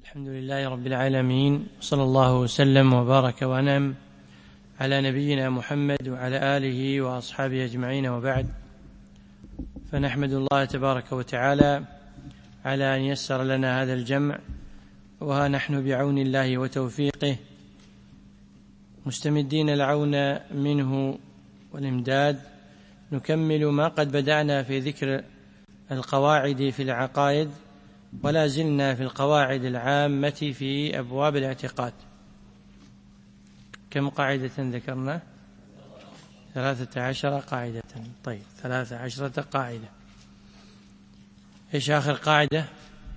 الحمد لله رب العالمين، صلى الله وسلم وبارك وأنعم على نبينا محمد وعلى آله وأصحابه أجمعين، وبعد، فنحمد الله تبارك وتعالى على أن يسر لنا هذا الجمع، وها نحن بعون الله وتوفيقه مستمدين العون منه والإمداد، نكمل ما قد بدأنا في ذكر القواعد في العقائد، ولا زلنا في القواعد العامة في أبواب الاعتقاد. كم قاعدة ذكرنا؟ 13 قاعدة. طيب، 13 قاعدة. إيش آخر قاعدة؟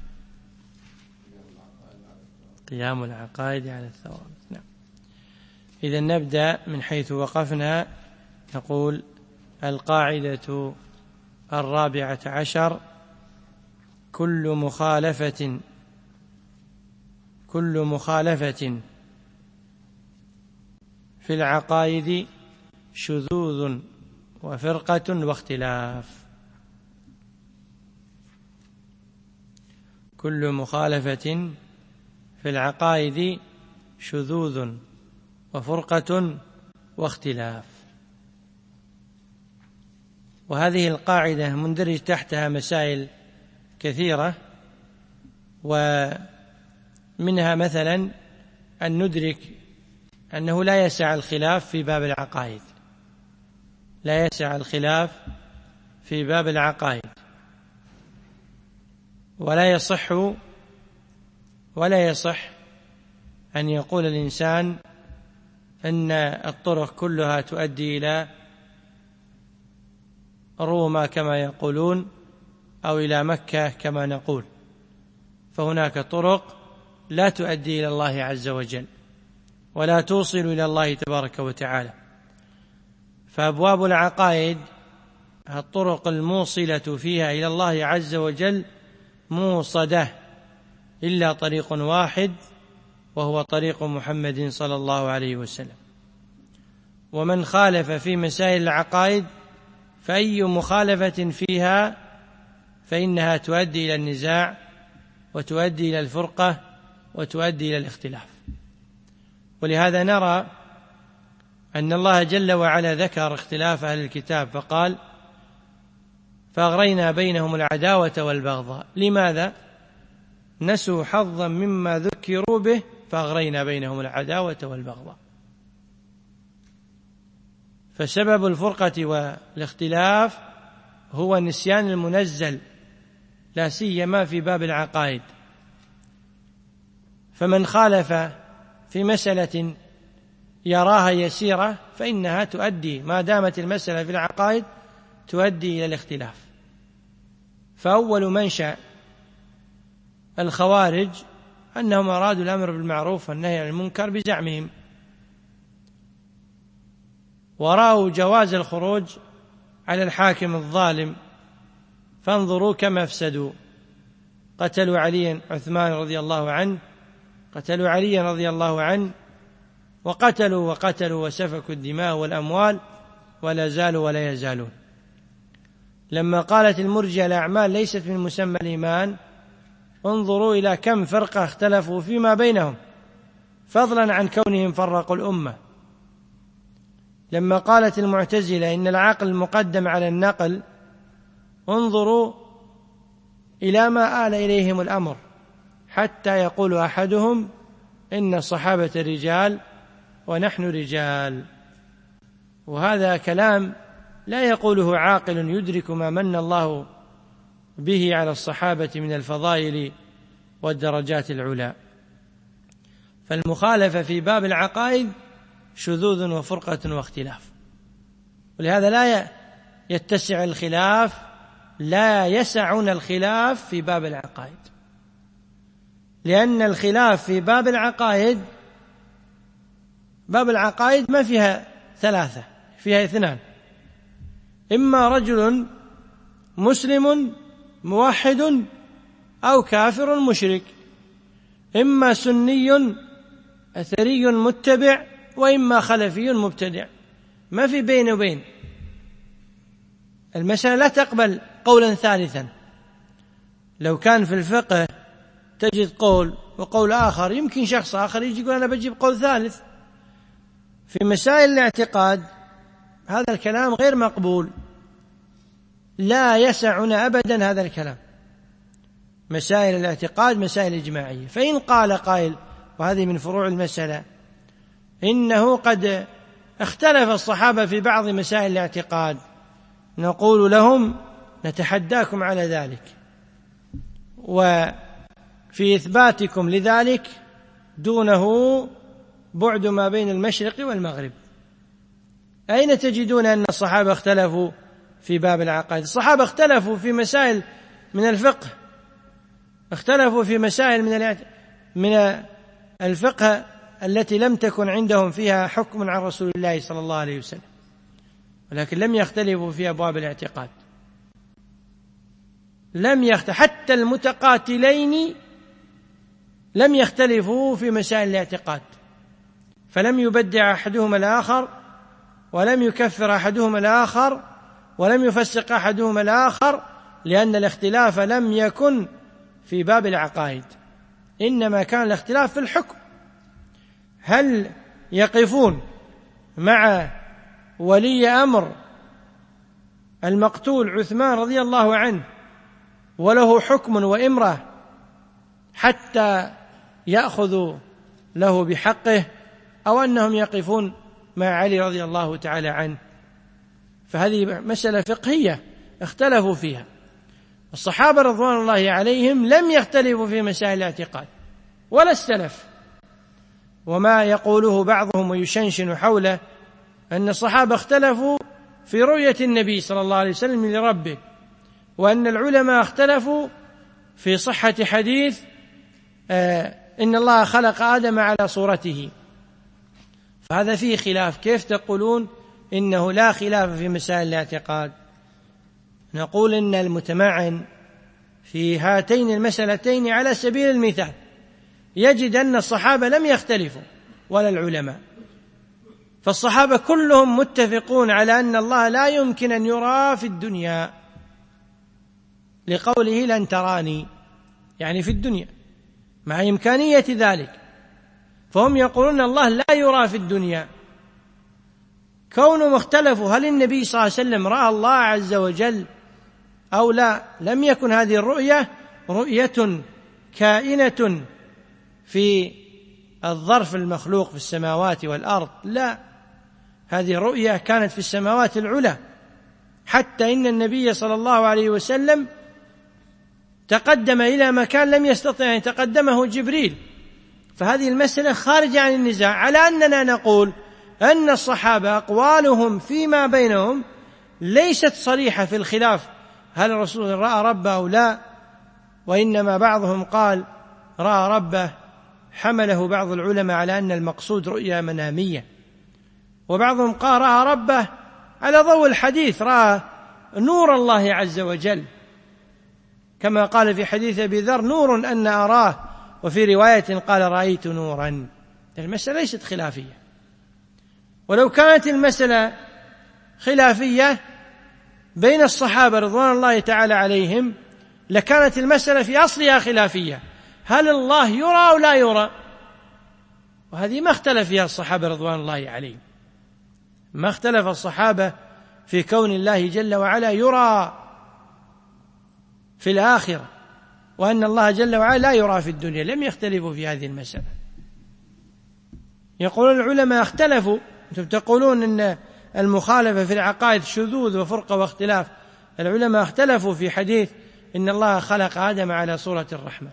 قيام العقائد على الثوابت. نعم. إذا نبدأ من حيث وقفنا، نقول: القاعدة 14: كل مخالفة في العقائد شذوذ وفرقة واختلاف. كل مخالفة في العقائد شذوذ وفرقة واختلاف. وهذه القاعدة مندرج تحتها مسائل كثيرة، ومنها مثلا أن ندرك أنه لا يسع الخلاف في باب العقائد، لا يسع الخلاف في باب العقائد، ولا يصح أن يقول الإنسان أن الطرق كلها تؤدي إلى روما كما يقولون، أو إلى مكة كما نقول، فهناك طرق لا تؤدي إلى الله عز وجل ولا توصل إلى الله تبارك وتعالى. فأبواب العقائد الطرق الموصلة فيها إلى الله عز وجل موصدة، إلا طريق واحد، وهو طريق محمد صلى الله عليه وسلم. ومن خالف في مسائل العقائد فأي مخالفة فيها فإنها تؤدي إلى النزاع، وتؤدي إلى الفرقة، وتؤدي إلى الاختلاف. ولهذا نرى أن الله جل وعلا ذكر اختلاف أهل الكتاب فقال: فأغرينا بينهم العداوة والبغضاء. لماذا؟ نسوا حظا مما ذكروا به فأغرينا بينهم العداوة والبغضاء. فسبب الفرقة والاختلاف هو نسيان المنزل، لا سيما في باب العقائد. فمن خالف في مسألة يراها يسيرة فإنها تؤدي، ما دامت المسألة في العقائد، تؤدي إلى الاختلاف. فأول منشأ الخوارج أنهم أرادوا الأمر بالمعروف والنهي عن المنكر بزعمهم، ورأوا جواز الخروج على الحاكم الظالم، فانظروا كما أفسدوا. قتلوا عليا عثمان رضي الله عنه، قتلوا عليا رضي الله عنه، وقتلوا وسفكوا الدماء والأموال، ولا زالوا ولا يزالون. لما قالت المرجئة الأعمال ليست من مسمى الإيمان، انظروا إلى كم فرقة اختلفوا فيما بينهم، فضلا عن كونهم فرقوا الأمة. لما قالت المعتزلة إن العقل مقدم على النقل، انظروا إلى ما آل إليهم الأمر، حتى يقول أحدهم إن الصحابة رجال ونحن رجال. وهذا كلام لا يقوله عاقل يدرك ما من الله به على الصحابة من الفضائل والدرجات العلى. فالمخالفة في باب العقائد شذوذ وفرقة واختلاف، ولهذا لا يتسع الخلاف، لا يسعنا الخلاف في باب العقائد، لأن الخلاف في باب العقائد ما فيها ثلاثة، فيها اثنان: إما رجل مسلم موحد أو كافر مشرك، إما سني أثري متبع، وإما خلفي مبتدع، ما في بين وبين. المسألة لا تقبل قولا ثالثا. لو كان في الفقه تجد قول وقول آخر، يمكن شخص آخر يجي يقول أنا بجيب قول ثالث. في مسائل الاعتقاد هذا الكلام غير مقبول، لا يسعنا أبدا هذا الكلام. مسائل الاعتقاد مسائل إجماعية، فإن قال قائل وهذه من فروع المسألة إنه قد اختلف الصحابة في بعض مسائل الاعتقاد، نقول لهم نتحداكم على ذلك، وفي إثباتكم لذلك دونه بعد ما بين المشرق والمغرب. أين تجدون أن الصحابة اختلفوا في باب العقائد؟ الصحابة اختلفوا في مسائل من الفقه، اختلفوا في مسائل من الفقه التي لم تكن عندهم فيها حكم عن رسول الله صلى الله عليه وسلم، ولكن لم يختلفوا في أبواب الاعتقاد. حتى المتقاتلين لم يختلفوا في مسائل الاعتقاد، فلم يبدع أحدهما الآخر، ولم يكفر أحدهما الآخر، ولم يفسق أحدهما الآخر، لأن الاختلاف لم يكن في باب العقائد، إنما كان الاختلاف في الحكم. هل يقفون مع ولي أمر المقتول عثمان رضي الله عنه وله حكم وإمرة حتى يأخذوا له بحقه، أو أنهم يقفون مع علي رضي الله تعالى عنه؟ فهذه مسألة فقهية اختلفوا فيها. الصحابة رضوان الله عليهم لم يختلفوا في مسائل الاعتقاد ولا السلف. وما يقوله بعضهم ويشنشن حوله أن الصحابة اختلفوا في رؤية النبي صلى الله عليه وسلم لربه، وأن العلماء اختلفوا في صحة حديث إن الله خلق آدم على صورته، فهذا فيه خلاف. كيف تقولون إنه لا خلاف في مسائل الاعتقاد؟ نقول إن المتمعن في هاتين المسألتين على سبيل المثال يجد أن الصحابة لم يختلفوا ولا العلماء، فالصحابة كلهم متفقون على أن الله لا يمكن أن يرى في الدنيا، لقوله لن تراني، يعني في الدنيا، مع إمكانية ذلك، فهم يقولون الله لا يرى في الدنيا. كونهم اختلفوا هل النبي صلى الله عليه وسلم رأى الله عز وجل أو لا، لم يكن هذه الرؤية رؤية كائنة في الظرف المخلوق في السماوات والأرض، لا، هذه رؤية كانت في السماوات العلى، حتى إن النبي صلى الله عليه وسلم تقدم إلى مكان لم يستطع أن تقدمه جبريل. فهذه المسألة خارجة عن النزاع، على أننا نقول أن الصحابة أقوالهم فيما بينهم ليست صريحة في الخلاف هل الرسول رأى ربه أو لا، وإنما بعضهم قال رأى ربه، حمله بعض العلماء على أن المقصود رؤيا منامية، وبعضهم قال رأى ربه على ضوء الحديث، رأى نور الله عز وجل، كما قال في حديث أبي ذر نور أن أراه، وفي رواية قال رأيت نورا. المسألة ليست خلافية، ولو كانت المسألة خلافية بين الصحابة رضوان الله تعالى عليهم لكانت المسألة في أصلها خلافية، هل الله يرى أو لا يرى؟ وهذه ما اختلف فيها الصحابة رضوان الله عليهم، ما اختلف الصحابة في كون الله جل وعلا يرى في الآخرة، وأن الله جل وعلا لا يرى في الدنيا، لم يختلفوا في هذه المسألة. يقولون العلماء اختلفوا، أنتم تقولون أن المخالفة في العقائد شذوذ وفرقة واختلاف، العلماء اختلفوا في حديث إن الله خلق آدم على صورة الرحمن.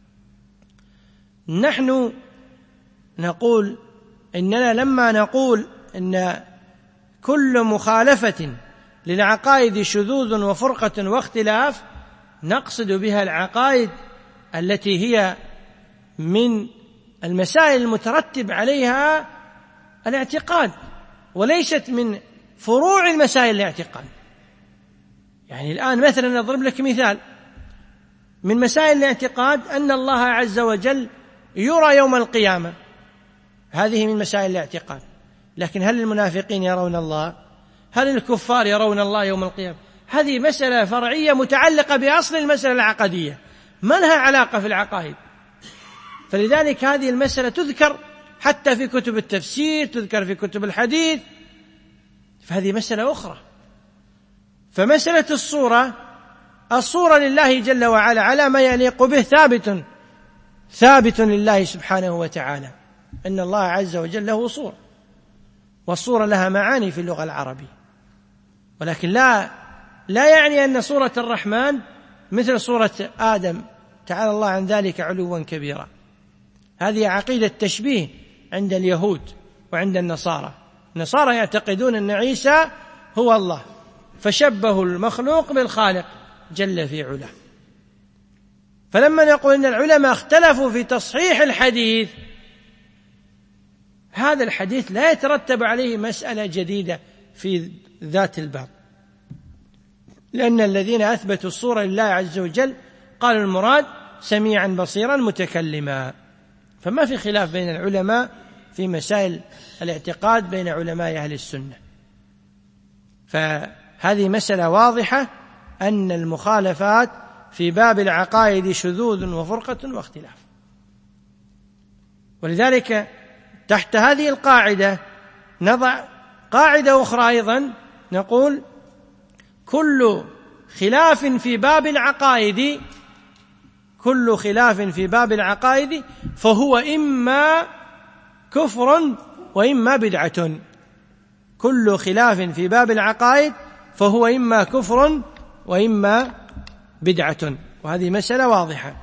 نحن نقول إننا لما نقول إن كل مخالفة للعقائد شذوذ وفرقة واختلاف نقصد بها العقائد التي هي من المسائل المترتب عليها الاعتقاد، وليست من فروع المسائل الاعتقاد. يعني الآن مثلا نضرب لك مثال من مسائل الاعتقاد أن الله عز وجل يرى يوم القيامة، هذه من مسائل الاعتقاد، لكن هل المنافقين يرون الله؟ هل الكفار يرون الله يوم القيامة؟ هذه مسألة فرعية متعلقة بأصل المسألة العقدية، ما لها علاقة في العقائد. فلذلك هذه المسألة تذكر حتى في كتب التفسير، تذكر في كتب الحديث، فهذه مسألة أخرى. فمسألة الصورة لله جل وعلا على ما يليق به ثابت لله سبحانه وتعالى، إن الله عز وجل له صورة، والصورة لها معاني في اللغة العربية، ولكن لا يعني أن صورة الرحمن مثل صورة آدم، تعالى الله عن ذلك علوا كبيرا. هذه عقيدة تشبيه عند اليهود وعند النصارى يعتقدون أن عيسى هو الله، فشبهوا المخلوق بالخالق جل في علاه. فلما نقول أن العلماء اختلفوا في تصحيح الحديث، هذا الحديث لا يترتب عليه مسألة جديدة في ذات الباب، لأن الذين أثبتوا الصورة لله عز وجل قالوا المراد سميعا بصيرا متكلما. فما في خلاف بين العلماء في مسائل الاعتقاد بين علماء أهل السنة، فهذه مسألة واضحة أن المخالفات في باب العقائد شذوذ وفرقة واختلاف. ولذلك تحت هذه القاعدة نضع قاعدة أخرى أيضا، نقول كل خلاف في باب العقائد فهو إما كفر وإما بدعة. كل خلاف في باب العقائد فهو إما كفر وإما بدعة، وهذه مسألة واضحة.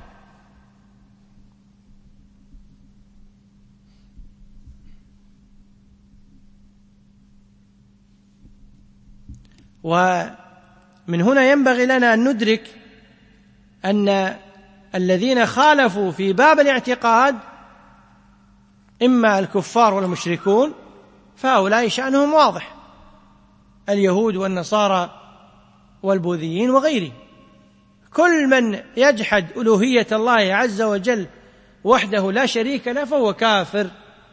ومن هنا ينبغي لنا أن ندرك أن الذين خالفوا في باب الاعتقاد إما الكفار والمشركون، فهؤلاء شأنهم واضح، اليهود والنصارى والبوذيين وغيرهم. كل من يجحد ألوهية الله عز وجل وحده لا شريك له فهو كافر،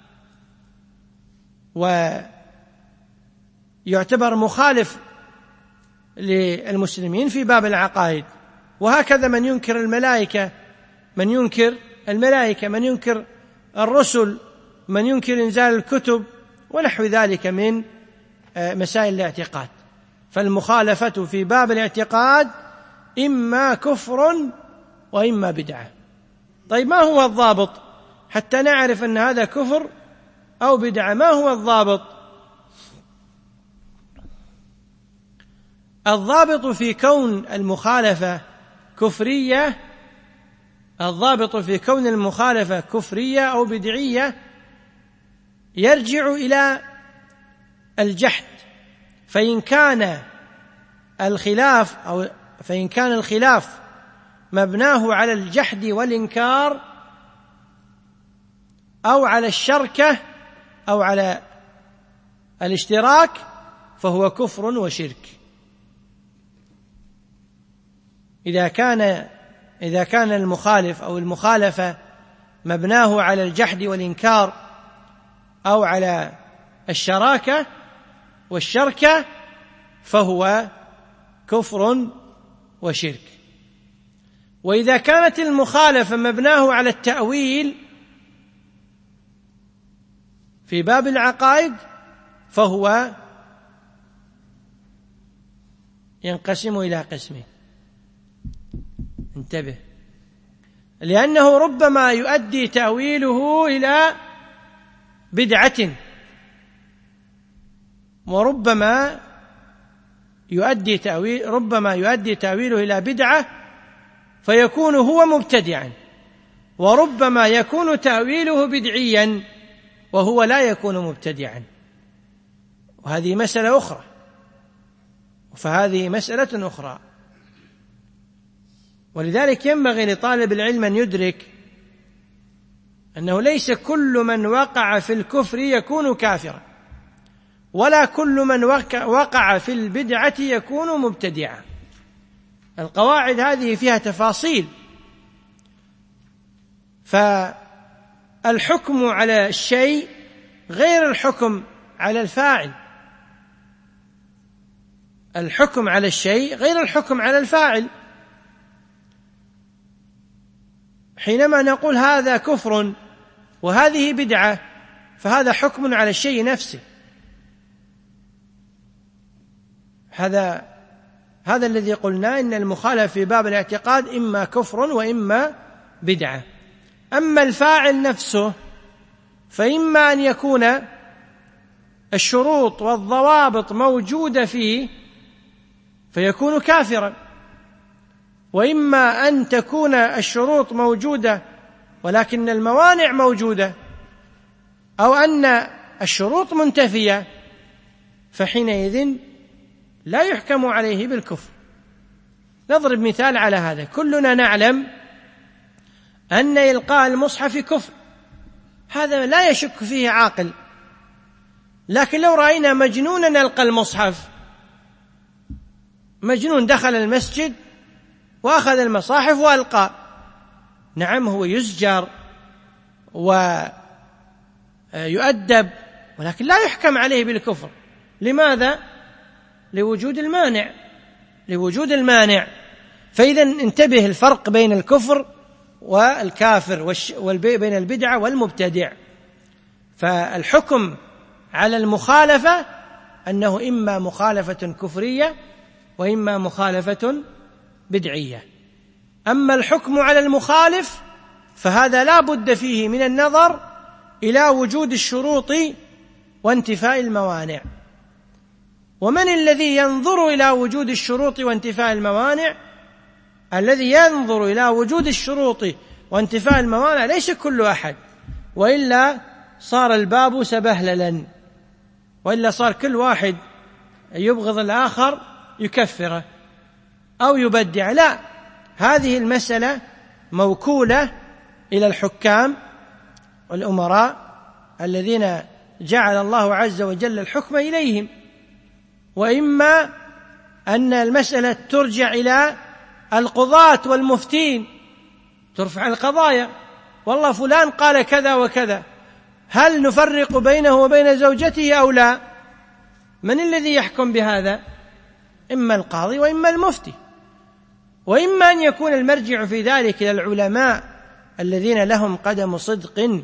ويعتبر مخالف للمسلمين في باب العقائد. وهكذا من ينكر الملائكة، من ينكر الرسل، من ينكر إنزال الكتب ونحو ذلك من مسائل الاعتقاد. فالمخالفة في باب الاعتقاد إما كفر وإما بدعة. طيب ما هو الضابط حتى نعرف أن هذا كفر أو بدعة؟ ما هو الضابط؟ الضابط في كون المخالفة كفرية أو بدعية يرجع إلى الجحد. فإن كان الخلاف مبناه على الجحد والإنكار أو على الشركة أو على الاشتراك فهو كفر وشرك. إذا كان المخالف أو المخالفة مبناه على الجحد والإنكار أو على الشراكة والشركة فهو كفر وشرك. وإذا كانت المخالفة مبناه على التأويل في باب العقائد فهو ينقسم إلى قسمين. انتبه، لأنه ربما يؤدي تأويله إلى بدعة، وربما يؤدي تأويله إلى بدعة فيكون هو مبتدعا، وربما يكون تأويله بدعيا وهو لا يكون مبتدعا، وهذه مسألة أخرى. فهذه مسألة أخرى. ولذلك ينبغي لطالب العلم أن يدرك أنه ليس كل من وقع في الكفر يكون كافرا، ولا كل من وقع في البدعة يكون مبتدعا. القواعد هذه فيها تفاصيل. فالحكم على الشيء غير الحكم على الفاعل، الحكم على الشيء غير الحكم على الفاعل. حينما نقول هذا كفر وهذه بدعة فهذا حكم على الشيء نفسه. هذا الذي قلنا إن المخالفة في باب الاعتقاد إما كفر وإما بدعة. أما الفاعل نفسه فإما أن يكون الشروط والضوابط موجودة فيه فيكون كافرا، وإما أن تكون الشروط موجودة ولكن الموانع موجودة، أو أن الشروط منتفية، فحينئذ لا يحكم عليه بالكفر. نضرب مثال على هذا. كلنا نعلم أن إلقاء المصحف كفر، هذا لا يشك فيه عاقل. لكن لو رأينا مجنونا يلقى المصحف، مجنون دخل المسجد وأخذ المصاحف وألقى، نعم هو يزجر ويؤدب، ولكن لا يحكم عليه بالكفر. لماذا؟ لوجود المانع. فإذا انتبه الفرق بين الكفر والكافر بين البدعة والمبتدع. فالحكم على المخالفة أنه إما مخالفة كفرية وإما مخالفة بدعية. أما الحكم على المخالف فهذا لا بد فيه من النظر إلى وجود الشروط وانتفاء الموانع. ومن الذي ينظر إلى وجود الشروط وانتفاء الموانع؟ الذي ينظر إلى وجود الشروط وانتفاء الموانع ليس كل أحد، وإلا صار الباب سبهللا، وإلا صار كل واحد يبغض الآخر يكفره أو يبدع. لا، هذه المسألة موكولة إلى الحكام والأمراء الذين جعل الله عز وجل الحكم إليهم. وإما أن المسألة ترجع إلى القضاة والمفتين، ترفع القضايا، والله فلان قال كذا وكذا، هل نفرق بينه وبين زوجته أو لا؟ من الذي يحكم بهذا؟ إما القاضي وإما المفتي. وإما أن يكون المرجع في ذلك إلى العلماء الذين لهم قدم صدق.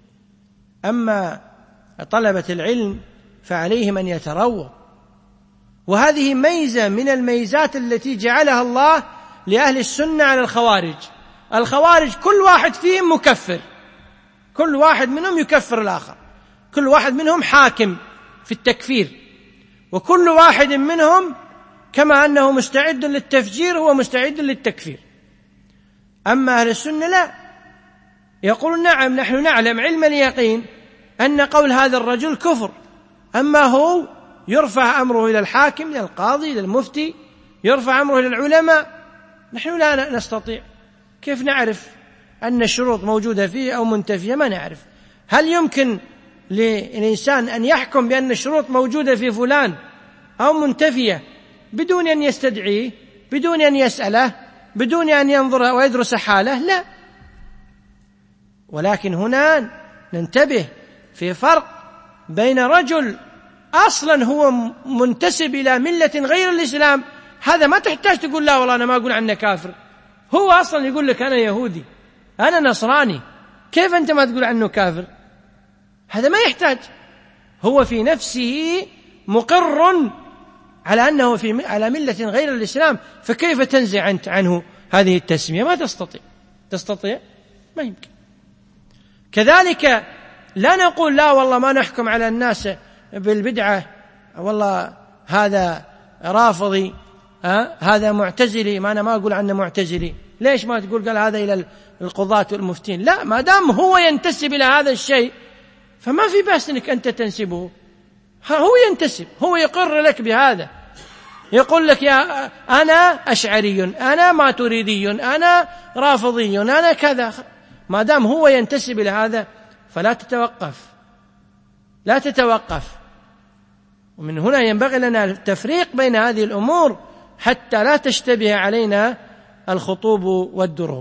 أما طلبة العلم فعليهم أن يترووا. وهذه ميزة من الميزات التي جعلها الله لأهل السنة على الخوارج. الخوارج كل واحد فيهم مكفر، كل واحد منهم يكفر الآخر، كل واحد منهم حاكم في التكفير، وكل واحد منهم كما أنه مستعد للتفجير هو مستعد للتكفير. أما أهل السنة لا، يقولون نعم نحن نعلم علم اليقين أن قول هذا الرجل كفر، أما هو يرفع أمره إلى الحاكم، إلى القاضي، إلى المفتي، يرفع أمره إلى العلماء. نحن لا نستطيع. كيف نعرف أن الشروط موجودة فيه أو منتفية؟ ما نعرف. هل يمكن للإنسان أن يحكم بأن الشروط موجودة في فلان أو منتفية بدون أن يستدعيه، بدون أن يسأله، بدون أن ينظر ويدرس حاله؟ لا. ولكن هنا ننتبه في فرق بين رجل أصلا هو منتسب إلى ملة غير الإسلام، هذا ما تحتاج تقول لا والله أنا ما أقول عنه كافر، هو أصلا يقول لك أنا يهودي، أنا نصراني، كيف أنت ما تقول عنه كافر؟ هذا ما يحتاج، هو في نفسه مقر على أنه على ملة غير الإسلام، فكيف تنزع أنت عنه هذه التسمية؟ ما تستطيع؟ ما يمكن. كذلك لا نقول لا والله ما نحكم على الناس بالبدعة، والله هذا رافضي، هذا معتزلي، ما أنا ما أقول عنه معتزلي. ليش ما تقول قال هذا إلى القضاة والمفتين؟ لا، ما دام هو ينتسب إلى هذا الشيء فما في بأس أنك أنت تنسبه. هو ينتسب، هو يقر لك بهذا، يقول لك يا أنا أشعري، أنا ماتريدي، أنا رافضي، أنا كذا. ما دام هو ينتسب إلى هذا فلا تتوقف. ومن هنا ينبغي لنا التفريق بين هذه الأمور حتى لا تشتبه علينا الخطوب والدروب.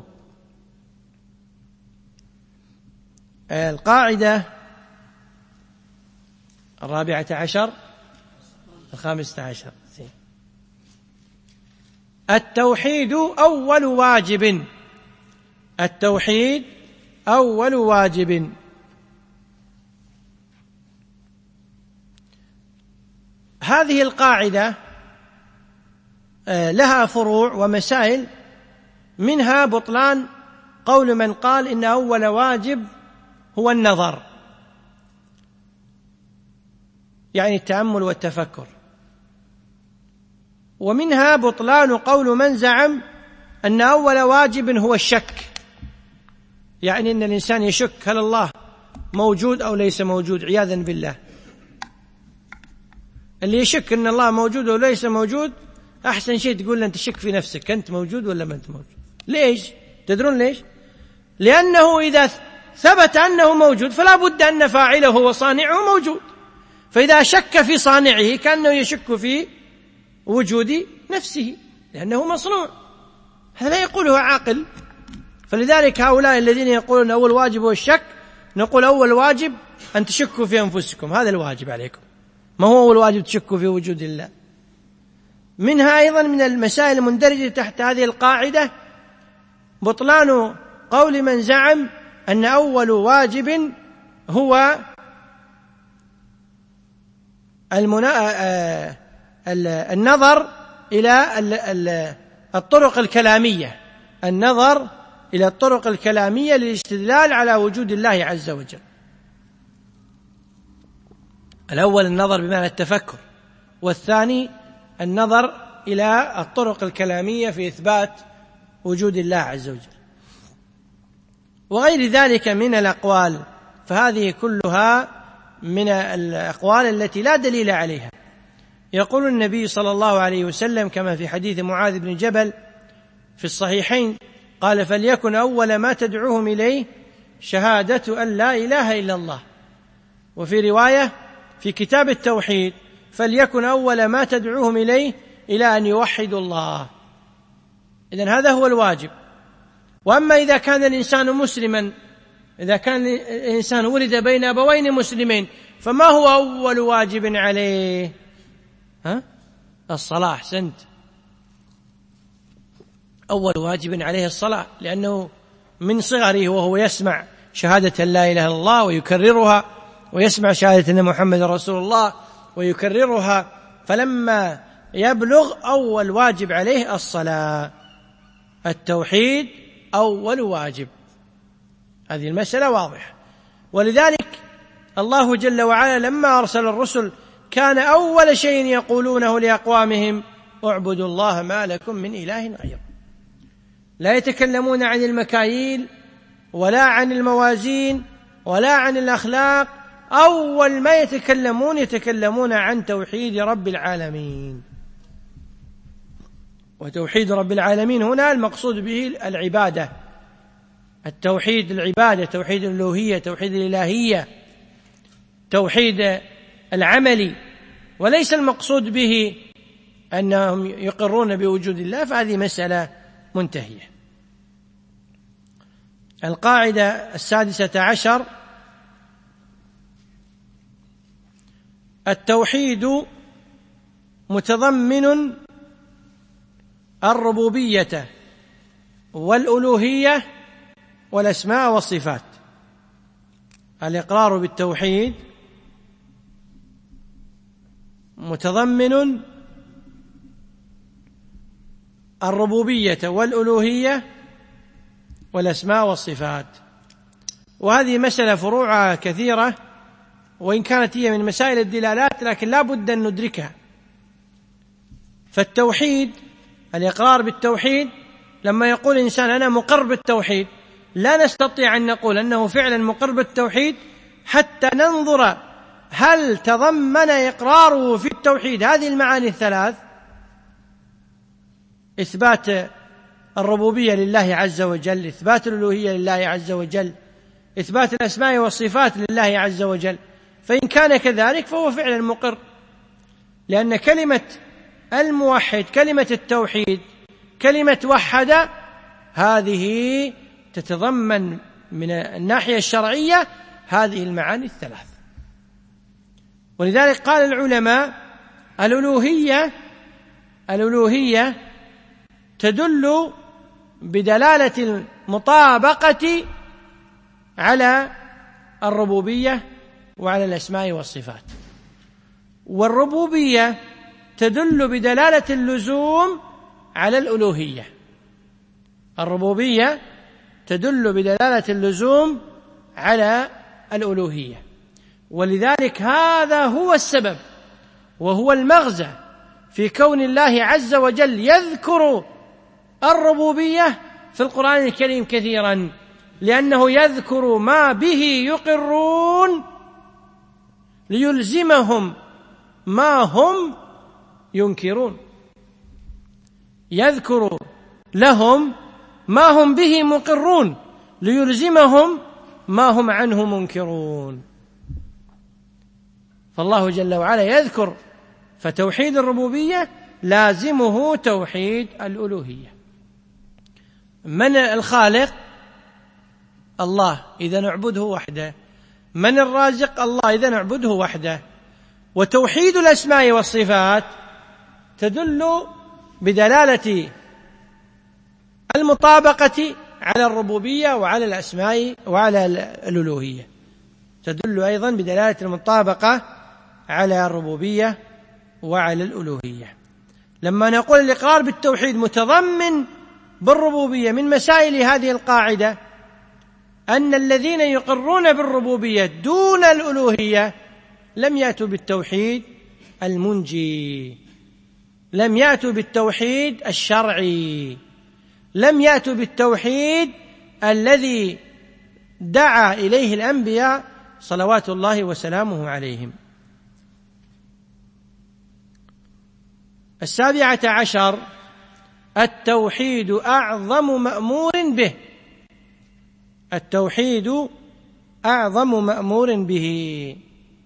القاعدة 14 15. التوحيد أول واجب التوحيد أول واجب. هذه القاعدة لها فروع ومسائل، منها بطلان قول من قال إن أول واجب هو النظر، يعني التأمل والتفكر، ومنها بطلان قول من زعم أن أول واجب هو الشك، يعني أن الإنسان يشك هل الله موجود أو ليس موجود عياذا بالله. اللي يشك أن الله موجود أو ليس موجود أحسن شيء تقول له أنت شك في نفسك، أنت موجود ولا ما أنت موجود. ليش؟ تدرون ليش؟ لأنه إذا ثبت أنه موجود فلا بد أن فاعله وصانعه موجود، فإذا شك في صانعه كأنه يشك في وجود نفسه لأنه مصنوع، هذا لا يقوله عاقل. فلذلك هؤلاء الذين يقولون أول واجب هو الشك، نقول أول واجب أن تشكوا في أنفسكم، هذا الواجب عليكم، ما هو أول واجب تشكوا في وجود الله. منها أيضا من المسائل المندرجة تحت هذه القاعدة بطلان قول من زعم أن أول واجب هو النظر إلى الطرق الكلامية، النظر إلى الطرق الكلامية للاستدلال على وجود الله عز وجل. الأول النظر بمعنى التفكر، والثاني النظر إلى الطرق الكلامية في إثبات وجود الله عز وجل وغير ذلك من الأقوال. فهذه كلها من الأقوال التي لا دليل عليها. يقول النبي صلى الله عليه وسلم كما في حديث معاذ بن جبل في الصحيحين قال: فليكن أول ما تدعوهم إليه شهادة أن لا إله إلا الله. وفي رواية في كتاب التوحيد: فليكن أول ما تدعوهم إليه إلى أن يوحدوا الله. إذن هذا هو الواجب. وأما إذا كان الإنسان مسلما، إذا كان الإنسان ولد بين أبوين مسلمين، فما هو أول واجب عليه؟ الصلاة. أحسنت، أول واجب عليه الصلاة، لأنه من صغره وهو يسمع شهادة لا إله إلا الله ويكررها، ويسمع شهادة أن محمد رسول الله ويكررها، فلما يبلغ أول واجب عليه الصلاة. التوحيد أول واجب، هذه المسألة واضحة. ولذلك الله جل وعلا لما أرسل الرسل كان أول شيء يقولونه لأقوامهم: اعبدوا الله ما لكم من إله غيره. لا يتكلمون عن المكاييل ولا عن الموازين ولا عن الأخلاق، أول ما يتكلمون عن توحيد رب العالمين. وتوحيد رب العالمين هنا المقصود به العبادة، التوحيد العبادة، توحيد الألوهية، توحيد الإلهية، توحيد العملي، وليس المقصود به أنهم يقرون بوجود الله، فهذه مسألة منتهية. القاعدة 16: التوحيد متضمن الربوبية والألوهية والأسماء والصفات. الإقرار بالتوحيد متضمن الربوبية والألوهية والأسماء والصفات. وهذه مسألة فروعها كثيرة، وإن كانت هي من مسائل الدلالات لكن لا بد أن ندركها. فالتوحيد، الإقرار بالتوحيد، لما يقول إنسان أنا مقر بالتوحيد، لا نستطيع أن نقول أنه فعلا مقر بالتوحيد حتى ننظر هل تضمن إقراره في التوحيد هذه المعاني الثلاث: إثبات الربوبية لله عز وجل، إثبات الألوهية لله عز وجل، إثبات الأسماء والصفات لله عز وجل. فإن كان كذلك فهو فعلا مقر، لأن كلمة الموحد، كلمة التوحيد، كلمة وحد، هذه تتضمن من الناحية الشرعية هذه المعاني الثلاث. ولذلك قال العلماء: الألوهية تدل بدلالة المطابقة على الربوبية وعلى الأسماء والصفات، والربوبية تدل بدلالة اللزوم على الألوهية. الربوبية تدل بدلالة اللزوم على الألوهية، ولذلك هذا هو السبب وهو المغزى في كون الله عز وجل يذكر الربوبية في القرآن الكريم كثيرا، لأنه يذكر ما به يقرون ليلزمهم ما هم ينكرون، يذكر لهم ما هم به مقرون ليلزمهم ما هم عنه منكرون. فالله جل وعلا يذكر، فتوحيد الربوبية لازمه توحيد الألوهية. من الخالق؟ الله، إذا نعبده وحده. من الرازق؟ الله، إذا نعبده وحده. وتوحيد الأسماء والصفات تدل بدلالة المطابقة على الربوبية وعلى الأسماء وعلى الألوهية، تدل أيضا بدلالة المطابقة على الربوبية وعلى الألوهية. لما نقول الإقرار بالتوحيد متضمن بالربوبية، من مسائل هذه القاعدة أن الذين يقرون بالربوبية دون الألوهية لم يأتوا بالتوحيد المنجي، لم يأتوا بالتوحيد الشرعي، لم يأتوا بالتوحيد الذي دعا إليه الأنبياء صلوات الله وسلامه عليهم. 17 التوحيد أعظم مأمور به. التوحيد أعظم مأمور به.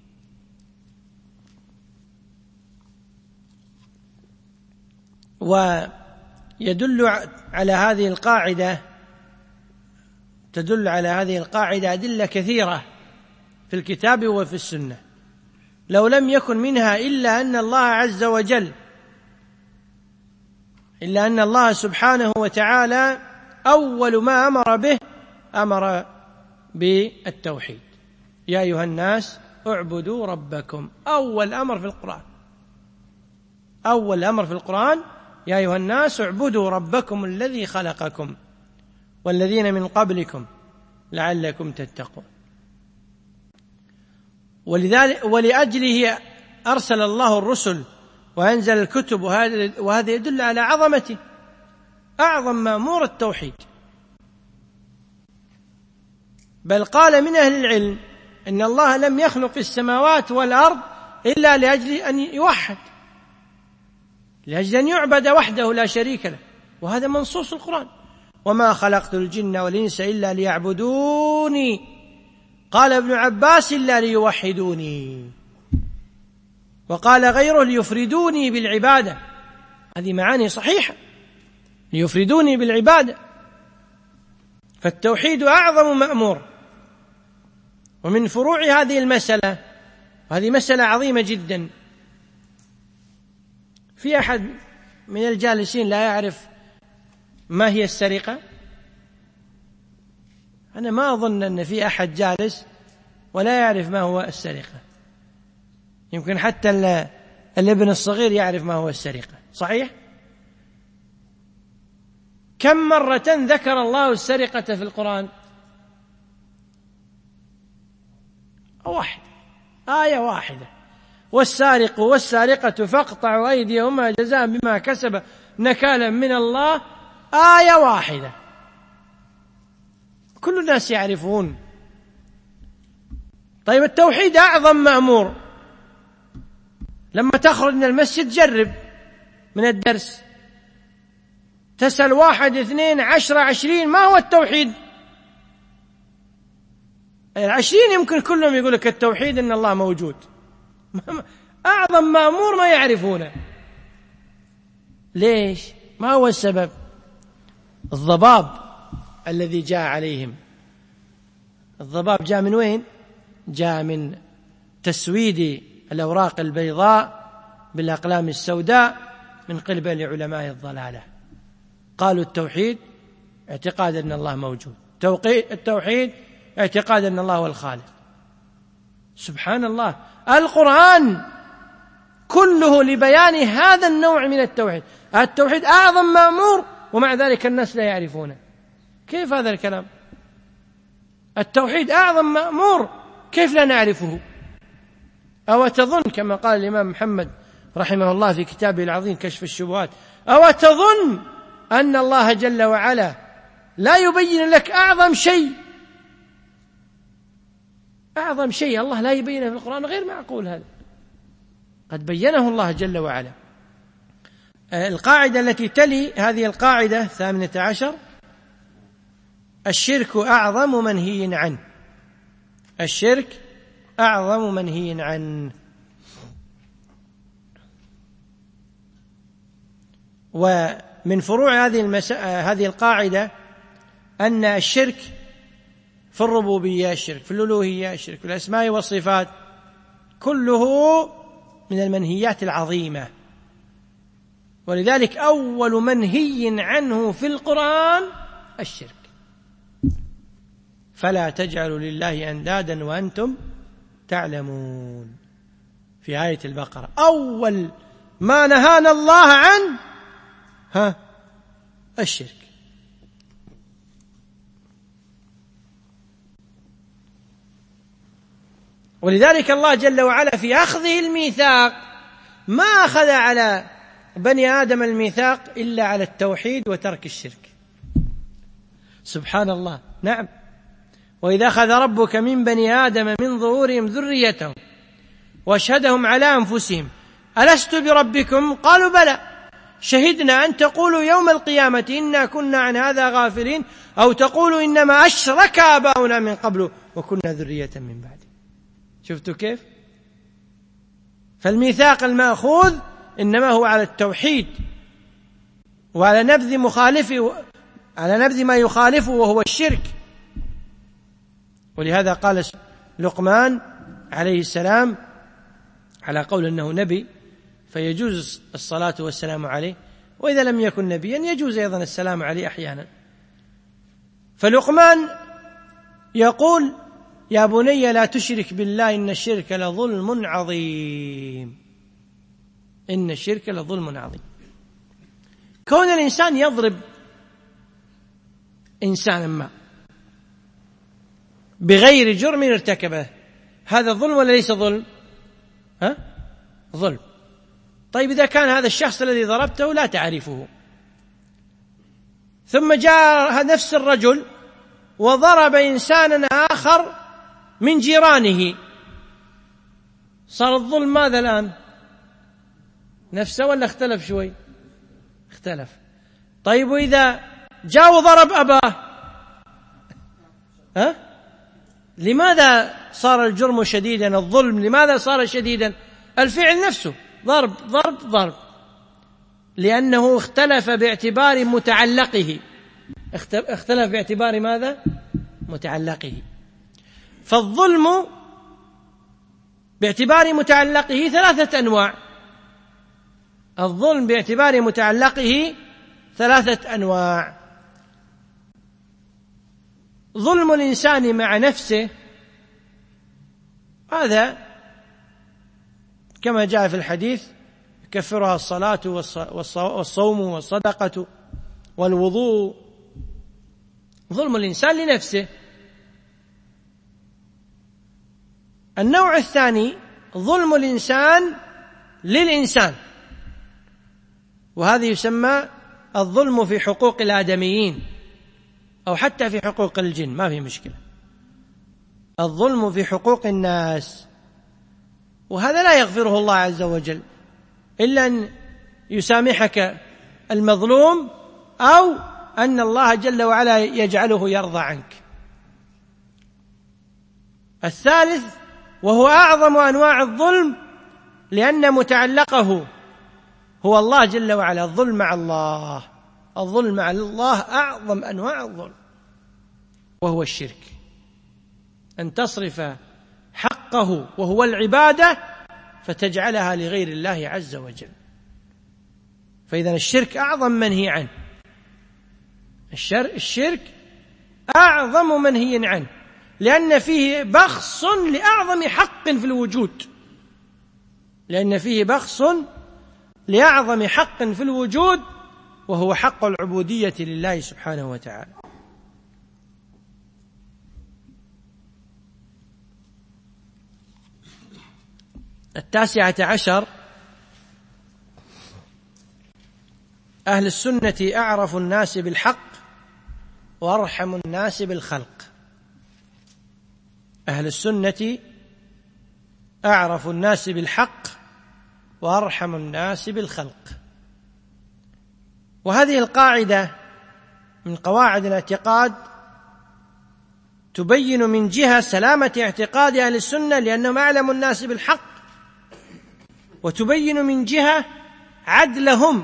ويدل على هذه القاعدة، تدل على هذه القاعدة أدلة كثيرة في الكتاب وفي السنة، لو لم يكن منها إلا أن الله سبحانه وتعالى أول ما أمر به أمر بالتوحيد. يا أيها الناس اعبدوا ربكم، أول أمر في القرآن، أول أمر في القرآن يا أيها الناس اعبدوا ربكم الذي خلقكم والذين من قبلكم لعلكم تتقون. ولأجله أرسل الله الرسل وأنزل الكتب، وهذا يدل على عظمته. أعظم مأمور التوحيد، بل قال من أهل العلم إن الله لم يخلق السماوات والأرض إلا لأجل أن يوحد، لأجل أن يعبد وحده لا شريك له، وهذا منصوص القرآن: وما خلقت الجن والإنس إلا ليعبدوني. قال ابن عباس: إلا ليوحدوني. وقال غيره: ليفردوني بالعبادة. هذه معاني صحيحة، ليفردوني بالعبادة. فالتوحيد أعظم مأمور. ومن فروع هذه المسألة، وهذه مسألة عظيمة جدا، في أحد من الجالسين لا يعرف ما هي السرقة؟ أنا ما أظن أن في أحد جالس ولا يعرف ما هو السرقة. يمكن حتى الابن الصغير يعرف ما هو السرقة، صحيح؟ كم مرة ذكر الله السرقة في القرآن؟ واحد، آية واحدة: والسارق والسارقة فاقطعوا أيديهما جزاء بما كسب نكالا من الله. آية واحدة، كل الناس يعرفون. طيب التوحيد أعظم مأمور. لما تخرج من المسجد جرب من الدرس، تسأل 1 2 10 20 ما هو التوحيد؟ 20 يمكن كلهم يقول لك التوحيد إن الله موجود. أعظم مأمور ما يعرفونه. ليش؟ ما هو السبب؟ الضباب الذي جاء عليهم. الضباب جاء من وين؟ جاء من تسويد الأوراق البيضاء بالأقلام السوداء من قبل علماء الضلالة. قالوا التوحيد اعتقاد أن الله موجود. التوحيد اعتقاد أن الله هو الخالق. سبحان الله، القرآن كله لبيان هذا النوع من التوحيد. التوحيد أعظم مأمور ومع ذلك الناس لا يعرفونه. كيف هذا الكلام؟ التوحيد أعظم مأمور، كيف لا نعرفه؟ أو تظن كما قال الإمام محمد رحمه الله في كتابه العظيم كشف الشبهات، أو تظن أن الله جل وعلا لا يبين لك أعظم شيء الله لا يبينه في القرآن؟ غير معقول هذا، قد بينه الله جل وعلا. القاعدة التي تلي هذه القاعدة 18: الشرك أعظم منهي عنه. الشرك أعظم منهي عنه. ومن فروع هذه القاعدة أن الشرك في الربوبية، الشرك في الألوهية، الشرك في الأسماء والصفات، كله من المنهيات العظيمة. ولذلك أول منهي عنه في القرآن الشرك. فلا تجعلوا لله أندادا وأنتم تعلمون، في آية البقرة. أول ما نهانا الله عنه الشرك. ولذلك الله جل وعلا في أخذه الميثاق ما أخذ على بني آدم الميثاق إلا على التوحيد وترك الشرك. سبحان الله. نعم، وإذا أخذ ربك من بني آدم من ظهورهم ذريتهم وأشهدهم على أنفسهم ألست بربكم قالوا بلى شهدنا أن تقولوا يوم القيامة إنا كنا عن هذا غافلين أو تقولوا إنما أشرك آباؤنا من قبل وكنا ذرية من بعد. شفتوا كيف؟ فالميثاق المأخوذ إنما هو على التوحيد وعلى نبذ ما يخالفه وهو الشرك. ولهذا قال لقمان عليه السلام على قول أنه نبي فيجوز الصلاة والسلام عليه، وإذا لم يكن نبيا يجوز أيضا السلام عليه أحيانا. فلقمان يقول يا بني لا تشرك بالله إن الشرك لظلم عظيم. إن الشرك لظلم عظيم. كون الإنسان يضرب إنسانا ما بغير جرم ارتكبه، هذا ظلم ولا ليس ظلم؟ ظلم. طيب إذا كان هذا الشخص الذي ضربته لا تعرفه، ثم جاء نفس الرجل وضرب إنسانا آخر من جيرانه، صار الظلم ماذا الآن؟ نفسه ولا اختلف شوي؟ اختلف. طيب وإذا جاء وضرب أباه لماذا صار الجرم شديدا؟ الظلم لماذا صار شديدا؟ الفعل نفسه ضرب ضرب ضرب، لأنه اختلف باعتبار متعلقه. اختلف باعتبار ماذا؟ متعلقه. فالظلم باعتبار متعلقه 3 أنواع. الظلم باعتبار متعلقه 3 أنواع. ظلم الإنسان مع نفسه، هذا كما جاء في الحديث يكفرها الصلاة والصوم والصدقة والوضوء. ظلم الإنسان لنفسه. النوع الثاني ظلم الإنسان للإنسان، وهذا يسمى الظلم في حقوق الآدميين أو حتى في حقوق الجن، ما في مشكلة. الظلم في حقوق الناس، وهذا لا يغفره الله عز وجل إلا أن يسامحك المظلوم أو أن الله جل وعلا يجعله يرضى عنك. الثالث وهو أعظم أنواع الظلم لأن متعلقه هو الله جل وعلا، الظلم مع الله. الظلم مع الله أعظم أنواع الظلم، وهو الشرك، أن تصرف حقه وهو العبادة فتجعلها لغير الله عز وجل. فإذا الشرك أعظم منهي عنه. الشرك أعظم منهي عنه، لأن فيه بخس لأعظم حق في الوجود، لأن فيه بخس لأعظم حق في الوجود، وهو حق العبودية لله سبحانه وتعالى. التاسعة عشر: أهل السنة أعرف الناس بالحق وأرحم الناس بالخلق. أهل السنة أعرف الناس بالحق وأرحم الناس بالخلق. وهذه القاعدة من قواعد الاعتقاد تبين من جهة سلامة اعتقاد أهل السنة لأنهم أعلم الناس بالحق، وتبين من جهة عدلهم،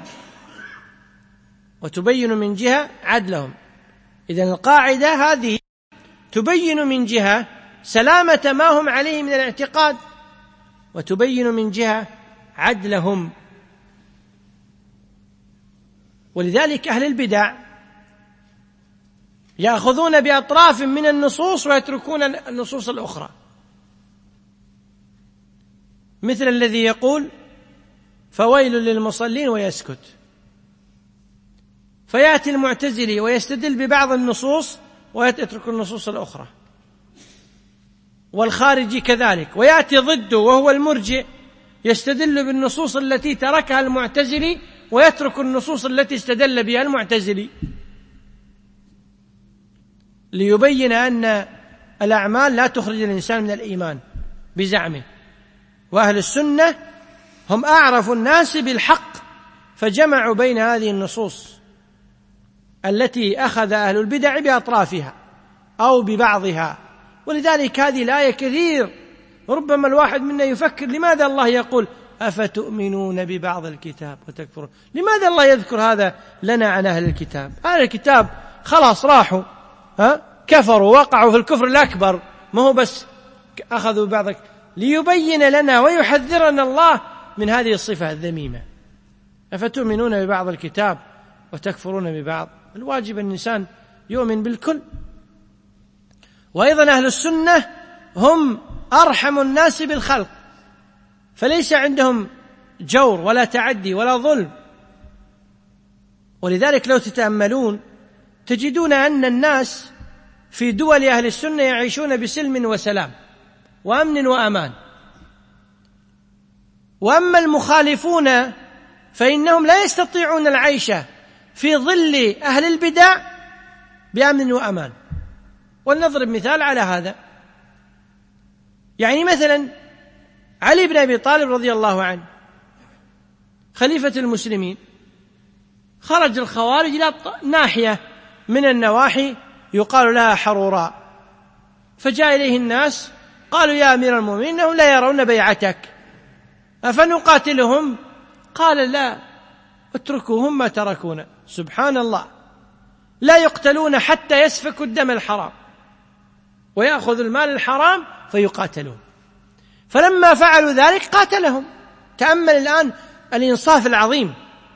إذن القاعدة هذه تبين من جهة سلامة ما هم عليه من الاعتقاد، وتبين من جهة عدلهم. ولذلك أهل البدع يأخذون بأطراف من النصوص ويتركون النصوص الأخرى، مثل الذي يقول فويل للمصلين ويسكت، فيأتي المعتزلي ويستدل ببعض النصوص ويترك النصوص الأخرى، والخارجي كذلك، ويأتي ضده وهو المرجئ يستدل بالنصوص التي تركها المعتزلي ويترك النصوص التي استدل بها المعتزلي، ليبين أن الأعمال لا تخرج الإنسان من الإيمان بزعمه. وأهل السنة هم أعرف الناس بالحق، فجمعوا بين هذه النصوص التي أخذ أهل البدع بأطرافها أو ببعضها. ولذلك هذه الآية كثير ربما الواحد منا يفكر لماذا الله يقول أفتؤمنون ببعض الكتاب وتكفرون؟ لماذا الله يذكر هذا لنا عن أهل الكتاب؟ أهل الكتاب خلاص راحوا، كفروا، وقعوا في الكفر الأكبر، ما هو بس أخذوا بعض، ليبين لنا ويحذرنا الله من هذه الصفة الذميمة. أفتؤمنون ببعض الكتاب وتكفرون ببعض؟ الواجب أن الإنسان يؤمن بالكل. وأيضا أهل السنة هم أرحم الناس بالخلق، فليس عندهم جور ولا تعدي ولا ظلم. ولذلك لو تتأملون تجدون أن الناس في دول أهل السنة يعيشون بسلم وسلام وأمن وأمان، وأما المخالفون فإنهم لا يستطيعون العيش في ظل أهل البدع بأمن وأمان. ولنضرب مثال على هذا، يعني مثلا علي بن أبي طالب رضي الله عنه خليفة المسلمين، خرج الخوارج إلى ناحية من النواحي يقال لها حروراء، فجاء إليه الناس قالوا يا أمير المؤمنين إنهم لا يرون بيعتك أفنقاتلهم؟ قال لا، اتركوهم ما تركونا. سبحان الله، لا يقتلون حتى يسفكوا الدم الحرام ويأخذ المال الحرام فيقاتلون. فلما فعلوا ذلك قاتلهم. تأمل الآن الإنصاف العظيم،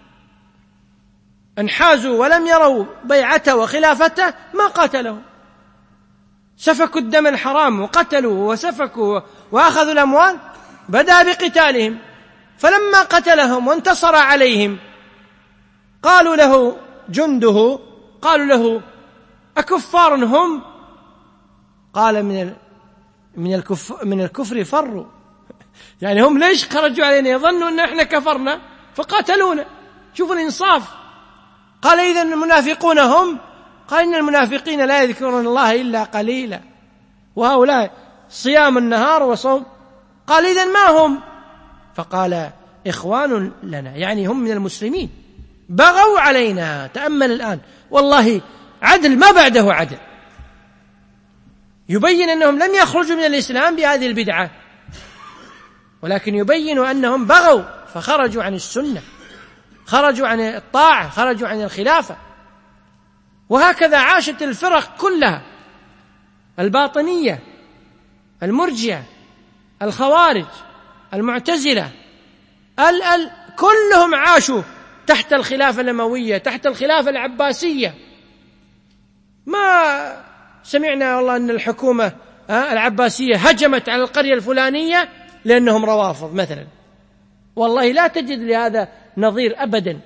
انحازوا ولم يروا بيعته وخلافته ما قاتلهم، سفكوا الدم الحرام وقتلوا وسفكوا وأخذوا الأموال، بدأ بقتالهم. فلما قتلهم وانتصر عليهم قالوا له جنده، قالوا له أكفار هم؟ قال من الكفر فروا، يعني هم ليش خرجوا علينا؟ يظنوا أن احنا كفرنا فقاتلونا. شوفوا الإنصاف. قال إذن المنافقون هم؟ قال إن المنافقين لا يذكرون الله إلا قليلا، وهؤلاء صيام النهار وصوم. قال إذن ما هم؟ فقال إخوان لنا، يعني هم من المسلمين، بغوا علينا. تأمل الآن، والله عدل ما بعده عدل، يبين أنهم لم يخرجوا من الإسلام بهذه البدعة، ولكن يبين أنهم بغوا فخرجوا عن السنة، خرجوا عن الطاعة، خرجوا عن الخلافة. وهكذا عاشت الفرق كلها، الباطنية، المرجئة، الخوارج، المعتزلة، كلهم عاشوا تحت الخلافة الأموية، تحت الخلافة العباسية، ما سمعنا والله أن الحكومة العباسية هجمت على القرية الفلانية لأنهم روافض مثلا. والله لا تجد لهذا نظير أبدا.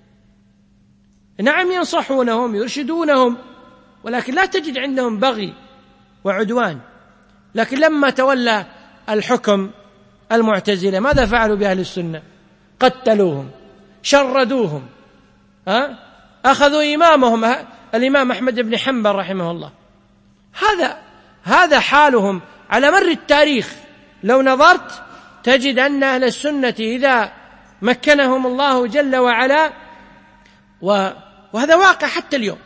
نعم ينصحونهم يرشدونهم، ولكن لا تجد عندهم بغي وعدوان. لكن لما تولى الحكم المعتزلة ماذا فعلوا بأهل السنة؟ قتلوهم، شردوهم، أخذوا إمامهم الإمام أحمد بن حنبل رحمه الله. هذا حالهم على مر التاريخ. لو نظرت تجد أن أهل السنة إذا مكنهم الله جل وعلا، وهذا واقع حتى اليوم،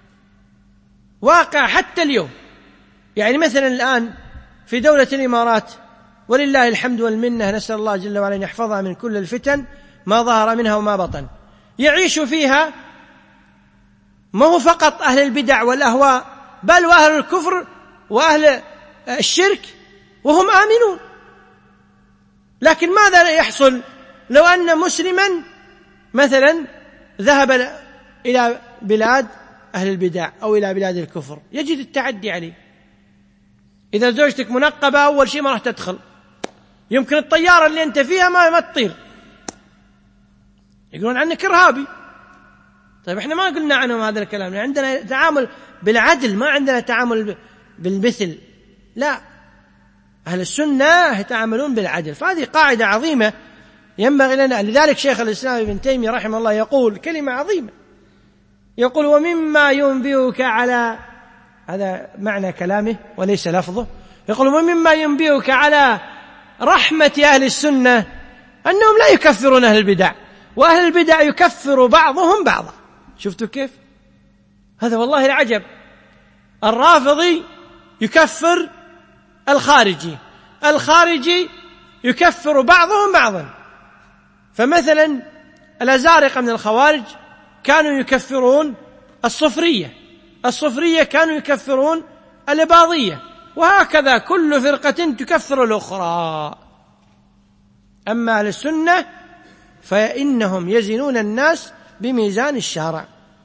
واقع حتى اليوم. يعني مثلا الآن في دولة الإمارات ولله الحمد والمنة، نسأل الله جل وعلا أن يحفظها من كل الفتن ما ظهر منها وما بطن، يعيش فيها ما هو فقط أهل البدع والأهواء، بل وأهل الكفر وأهل الشرك وهم آمنون. لكن ماذا يحصل لو أن مسلما مثلا ذهب إلى بلاد أهل البدع أو إلى بلاد الكفر؟ يجد التعدي عليه. إذا زوجتك منقبة أول شيء ما راح تدخل، يمكن الطيارة اللي أنت فيها ما تطير، يقولون عنك إرهابي. طيب إحنا ما قلنا عنهم هذا الكلام، عندنا تعامل بالعدل، ما عندنا تعامل بالمثل. لا، أهل السنة يتعاملون بالعدل. فهذه قاعدة عظيمة ينبغي لنا. لذلك شيخ الإسلام ابن تيمية رحمه الله يقول كلمة عظيمة، يقول: ومما ينبئك على، هذا معنى كلامه وليس لفظه، يقول: ومما ينبئك على رحمة أهل السنة أنهم لا يكفرون أهل البدع، وأهل البدع يكفر بعضهم بعضا. شفتوا كيف؟ هذا والله العجب. الرافضي يكفر الخارجي، الخارجي يكفر بعضهم بعضا. فمثلا الأزارقة من الخوارج كانوا يكفرون الصفرية، الصفرية كانوا يكفرون الإباضية، وهكذا كل فرقة تكفر الأخرى. أما أهل السنة فإنهم يزنون الناس بميزان الشرع.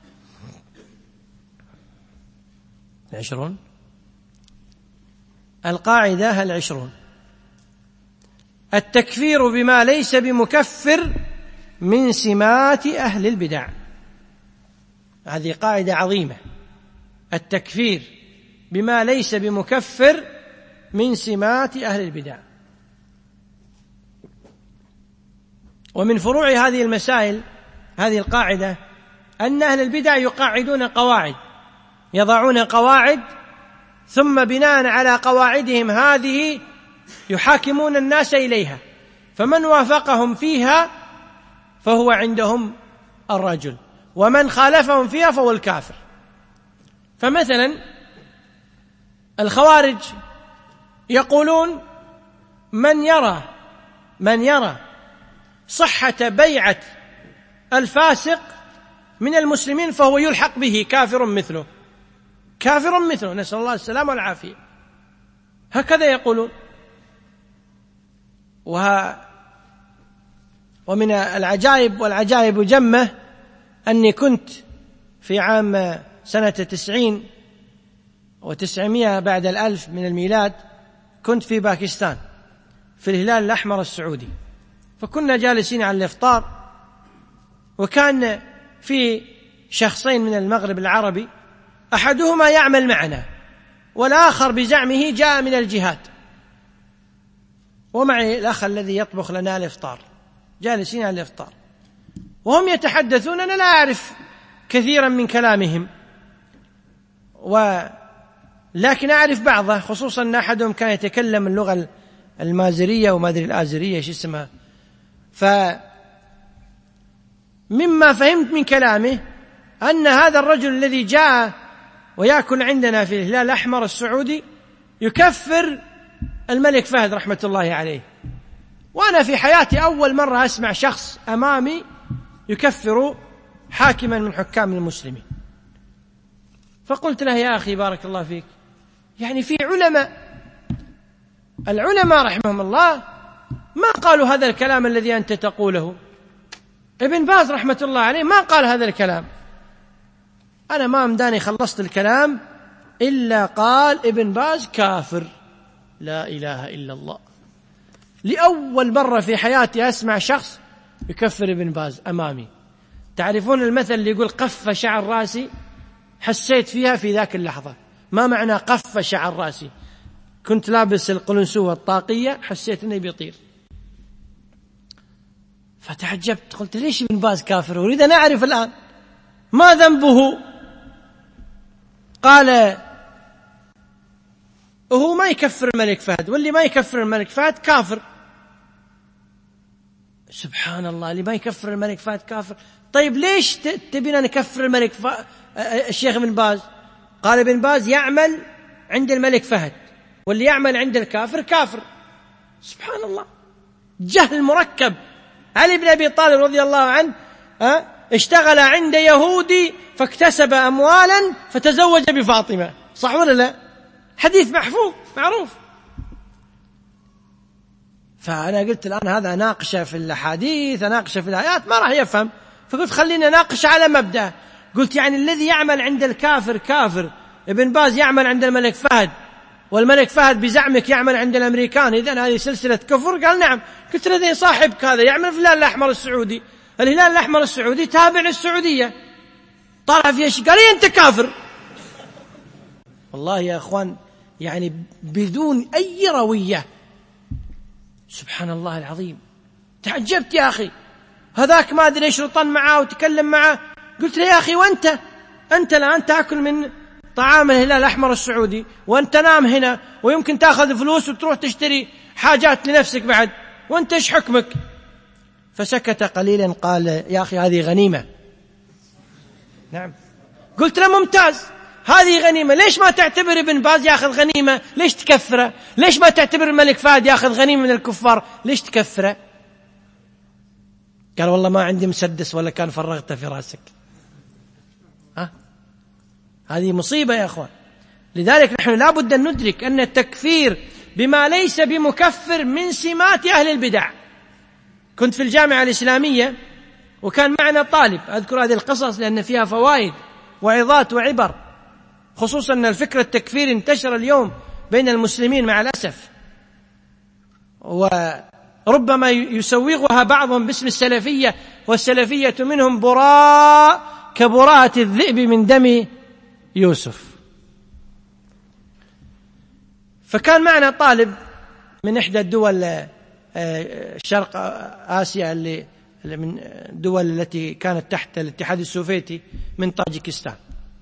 20 القاعدة 20: التكفير بما ليس بمكفر من سمات أهل البدع. هذه قاعدة عظيمة. التكفير بما ليس بمكفر من سمات أهل البدع. ومن فروع هذه المسائل هذه القاعدة أن أهل البدع يقاعدون قواعد، يضعون قواعد، ثم بناء على قواعدهم هذه يحاكمون الناس إليها، فمن وافقهم فيها فهو عندهم الرجل، ومن خالفهم فيها فهو الكافر. فمثلا الخوارج يقولون من يرى صحة بيعة الفاسق من المسلمين فهو يلحق به كافر مثله، كافر مثله، نسأل الله السلامة والعافية. هكذا يقولون. ومن العجائب، والعجائب جمة، أني كنت في عام سنة 90 و900 بعد 1000 من الميلاد، كنت في باكستان في الهلال الأحمر السعودي، فكنا جالسين على الإفطار، وكان في شخصين من المغرب العربي، أحدهما يعمل معنا والآخر بزعمه جاء من الجهاد، ومعي الأخ الذي يطبخ لنا الإفطار، جالسين على الإفطار وهم يتحدثون. أنا لا أعرف كثيرا من كلامهم، لكن أعرف بعضه، خصوصا أن أحدهم كان يتكلم اللغة المازرية وما أدري الآزرية إيش اسمها. فمما فهمت من كلامه أن هذا الرجل الذي جاء ويأكل عندنا في الهلال الأحمر السعودي يكفر الملك فهد رحمة الله عليه. وأنا في حياتي أول مرة أسمع شخص أمامي يكفر حاكما من حكام المسلمين. فقلت له: يا أخي بارك الله فيك، يعني في العلماء رحمهم الله ما قالوا هذا الكلام الذي أنت تقوله. ابن باز رحمة الله عليه ما قال هذا الكلام. أنا ما مداني خلصت الكلام إلا قال ابن باز كافر. لا إله إلا الله. لأول مرة في حياتي أسمع شخص يكفر ابن باز أمامي. تعرفون المثل اللي يقول قف شعر راسي؟ حسيت فيها في ذاك اللحظة. ما معنى قف شعر راسي؟ كنت لابس القلنسوة الطاقية، حسيت أنه بيطير، فتعجبت، قلت ليش ابن باز كافر؟ أريد أن أعرف الآن ما ذنبه. قال هو ما يكفر الملك فهد، واللي ما يكفر الملك فهد كافر. سبحان الله، اللي ما يكفر الملك فهد كافر. طيب ليش تبينا نكفر الملك الشيخ ابن باز؟ قال ابن باز يعمل عند الملك فهد، واللي يعمل عند الكافر كافر. سبحان الله، جهل مركب. علي بن أبي طالب رضي الله عنه اشتغل عند يهودي فاكتسب أموالا فتزوج بفاطمة، صح ولا لا؟ حديث محفوظ معروف. فأنا قلت الآن هذا ناقشه في الحديث، ناقشه في الآيات، ما راح يفهم. فقلت خلينا ناقش على مبدأ. قلت يعني الذي يعمل عند الكافر كافر. ابن باز يعمل عند الملك فهد، والملك فهد بزعمك يعمل عند الأمريكان، إذن هذه سلسلة كفر؟ قال نعم. قلت له صاحبك هذا يعمل في الهلال الأحمر السعودي، الهلال الأحمر السعودي تابع للسعودية، طالع فيها شيء، قال أنت كافر. والله يا أخوان يعني بدون أي روية. سبحان الله العظيم. تعجبت يا أخي، هذاك ما أدري إيش رطن معه وتكلم معه. قلت له يا أخي أنت الآن تأكل من طعام الهلال الأحمر السعودي، وأنت نام هنا، ويمكن تأخذ فلوس وتروح تشتري حاجات لنفسك بعد، وأنت إيش حكمك؟ فسكت قليلا، قال يا أخي هذه غنيمة. نعم. قلت له ممتاز، هذه غنيمة، ليش ما تعتبر ابن باز يأخذ غنيمة؟ ليش تكفره؟ ليش ما تعتبر الملك فهد يأخذ غنيمة من الكفار؟ ليش تكفره؟ قال والله ما عندي مسدس ولا كان فرغته في راسك. هذه مصيبة يا أخوان. لذلك نحن لا بد أن ندرك أن التكفير بما ليس بمكفر من سمات أهل البدع. كنت في الجامعة الإسلامية وكان معنا طالب، أذكر هذه القصص لأن فيها فوائد وعظات وعبر، خصوصا أن الفكر التكفيري انتشر اليوم بين المسلمين مع الأسف، وربما يسوغها بعضهم باسم السلفية، والسلفية منهم براء كبراءة الذئب من دم يوسف. فكان معنا طالب من إحدى الدول شرق آسيا، اللي من الدول التي كانت تحت الاتحاد السوفيتي، من طاجيكستان.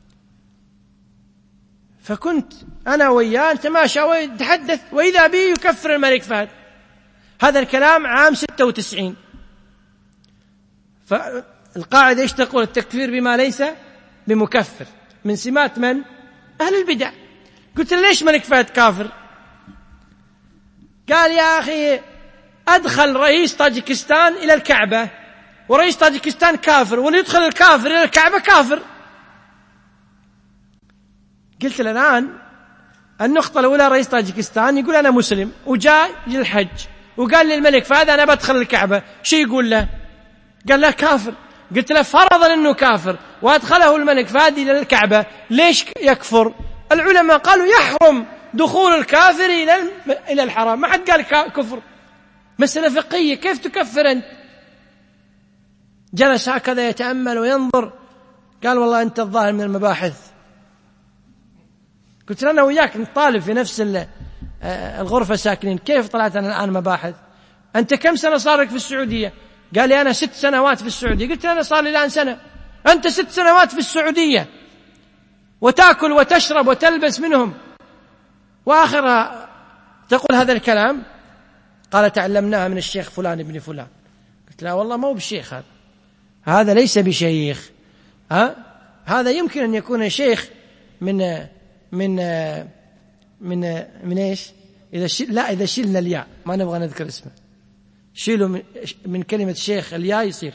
فكنت أنا وياه نتماشى ونتحدث، وإذا بي يكفر الملك فهد. هذا الكلام عام 96. فالقاعدة إيش تقول؟ التكفير بما ليس بمكفر من سمات من؟ أهل البدع. قلت له ليش ملك فهد كافر؟ قال يا أخي أدخل رئيس طاجيكستان إلى الكعبة، ورئيس طاجيكستان كافر، واللي يدخل الكافر إلى الكعبة كافر. قلت له الآن النقطة الأولى، رئيس طاجيكستان يقول أنا مسلم وجاء للحج وقال للملك فهد أنا بدخل الكعبة، شو يقول له؟ قال له كافر. قلت له فرضا أنه كافر وأدخله الملك فهد إلى الكعبة، ليش يكفر؟ العلماء قالوا يحرم دخول الكافر إلى الحرام، ما حد قال كفر، مسألة فقهية، كيف تكفر أنت؟ جلس هكذا يتأمل وينظر، قال والله أنت الظاهر من المباحث. قلت له أنا وياك نطالب في نفس الغرفة ساكنين، كيف طلعت أنا الآن مباحث؟ أنت كم سنة صار لك في السعودية؟ قال لي أنا 6 سنوات في السعودية. قلت له أنا صار لي الآن سنة. أنت 6 سنوات في السعودية وتأكل وتشرب وتلبس منهم، وآخرها تقول هذا الكلام؟ قال تعلمناها من الشيخ فلان ابن فلان. قلت لا والله ما هو بشيخ، هذا ليس بشيخ، هذا يمكن أن يكون شيخ من إيش؟ إذا شلنا الياء، ما نبغى نذكر اسمه، شيلوا من كلمة شيخ الياء يصير.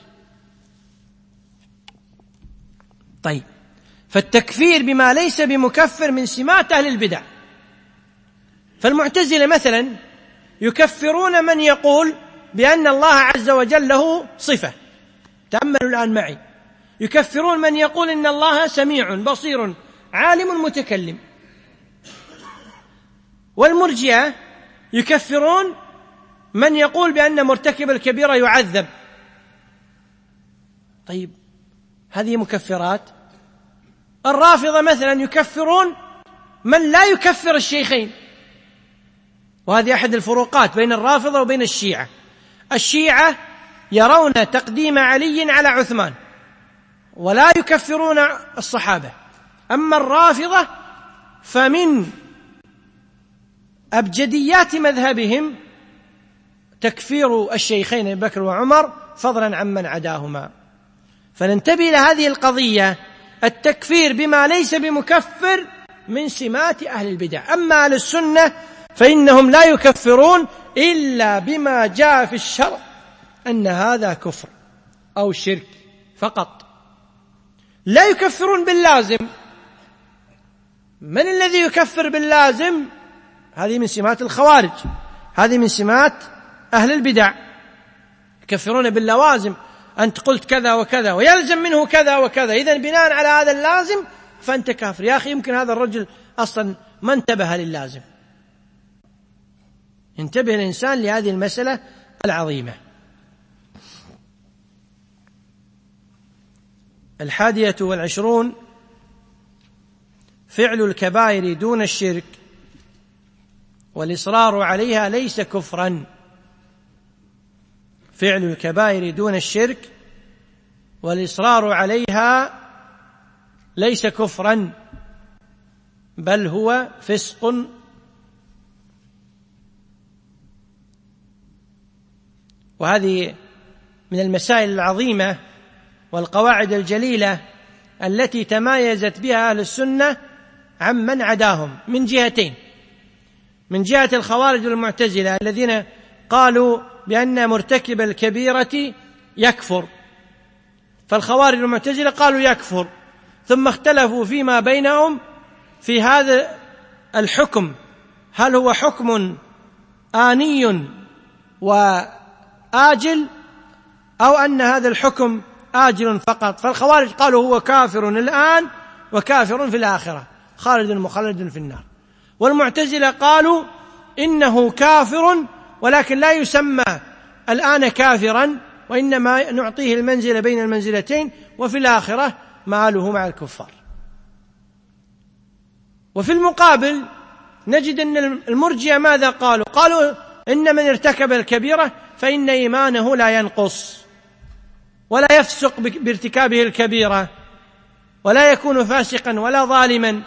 طيب، فالتكفير بما ليس بمكفر من سمات أهل البدع. فالمعتزلة مثلا يكفرون من يقول بأن الله عز وجل له صفة. تأملوا الآن معي، يكفرون من يقول إن الله سميع بصير عالم متكلم. والمرجئة يكفرون من يقول بأن مرتكب الكبيرة يعذب. طيب هذه مكفرات. الرافضة مثلا يكفرون من لا يكفر الشيخين، وهذه أحد الفروقات بين الرافضة وبين الشيعة. الشيعة يرون تقديم علي على عثمان ولا يكفرون الصحابة، أما الرافضة فمن أبجديات مذهبهم تكفير الشيخين أبي بكر وعمر فضلا عمن عداهما. فننتبه إلى هذه القضية، التكفير بما ليس بمكفر من سمات أهل البدع. أما أهل السنة فإنهم لا يكفرون إلا بما جاء في الشرع أن هذا كفر أو شرك فقط، لا يكفرون باللازم. من الذي يكفر باللازم؟ هذه من سمات الخوارج، هذه من سمات أهل البدع، يكفرون باللوازم. أنت قلت كذا وكذا ويلزم منه كذا وكذا، إذن بناء على هذا اللازم فأنت كافر. يا أخي يمكن هذا الرجل أصلا ما انتبه للازم. انتبه الإنسان لهذه المسألة العظيمة. 21 فعل الكبائر دون الشرك والإصرار عليها ليس كفرا. فعل الكبائر دون الشرك والإصرار عليها ليس كفرا بل هو فسق. وهذه من المسائل العظيمة والقواعد الجليلة التي تمايزت بها أهل السنة عمن عداهم من جهتين: من جهة الخوارج والمعتزلة الذين قالوا بأن مرتكب الكبيرة يكفر، فالخوارج والمعتزلة قالوا يكفر، ثم اختلفوا فيما بينهم في هذا الحكم، هل هو حكم آني وآجل أو أن هذا الحكم آجل فقط. فالخوارج قالوا هو كافر الآن وكافر في الآخرة، خالد مخلد في النار. والمعتزلة قالوا إنه كافر ولكن لا يسمى الآن كافرا، وإنما نعطيه المنزلة بين المنزلتين، وفي الآخرة مآله مع الكفار. وفي المقابل نجد أن المرجئة ماذا قالوا؟ قالوا إن من ارتكب الكبيرة فإن إيمانه لا ينقص ولا يفسق بارتكابه الكبيرة ولا يكون فاسقا ولا ظالما.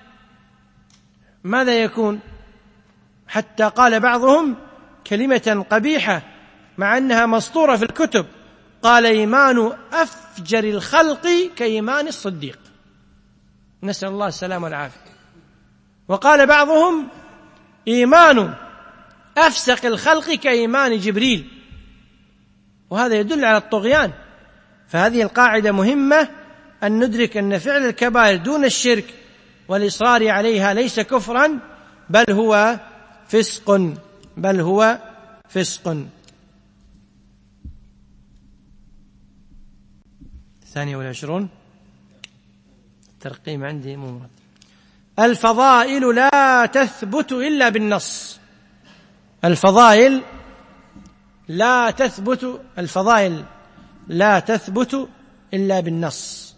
ماذا يكون؟ حتى قال بعضهم كلمة قبيحة مع أنها مسطورة في الكتب، قال: إيمان أفجر الخلق كإيمان الصديق. نسأل الله السلامة والعافية. وقال بعضهم: إيمان أفسق الخلق كإيمان جبريل، وهذا يدل على الطغيان. فهذه القاعدة مهمة، أن ندرك أن فعل الكبائر دون الشرك والإصرار عليها ليس كفرا بل هو فسق، بل هو فسق. 22 ترقيم عندي ممرض. الفضائل لا تثبت إلا بالنص. الفضائل لا تثبت إلا بالنص.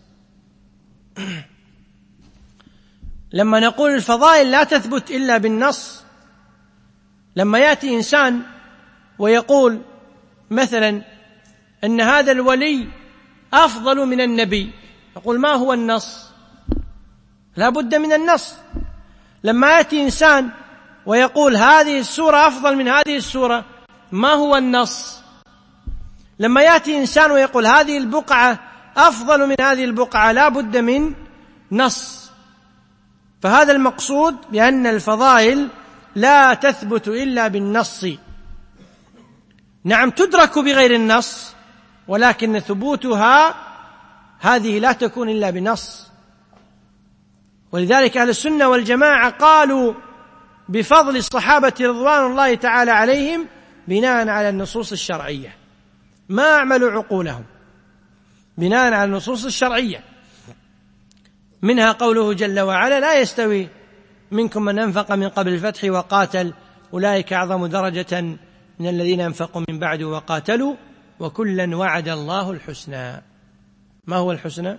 لما نقول الفضائل لا تثبت إلا بالنص، لما يأتي إنسان ويقول مثلا أن هذا الولي أفضل من النبي، يقول: ما هو النص؟ لا بد من النص. لما يأتي إنسان ويقول هذه السورة أفضل من هذه السورة، ما هو النص؟ لما يأتي إنسان ويقول هذه البقعة أفضل من هذه البقعة، لا بد من نص. فهذا المقصود بأن الفضائل لا تثبت إلا بالنص. نعم تدرك بغير النص، ولكن ثبوتها هذه لا تكون إلا بنص. ولذلك أهل السنة والجماعة قالوا بفضل الصحابة رضوان الله تعالى عليهم بناء على النصوص الشرعية، ما أعملوا عقولهم. بناء على النصوص الشرعية، منها قوله جل وعلا: لا يستوي منكم من أنفق من قبل الفتح وقاتل أولئك أعظم درجة من الذين أنفقوا من بعد وقاتلوا وكلا وعد الله الحسنى. ما هو الحسنى؟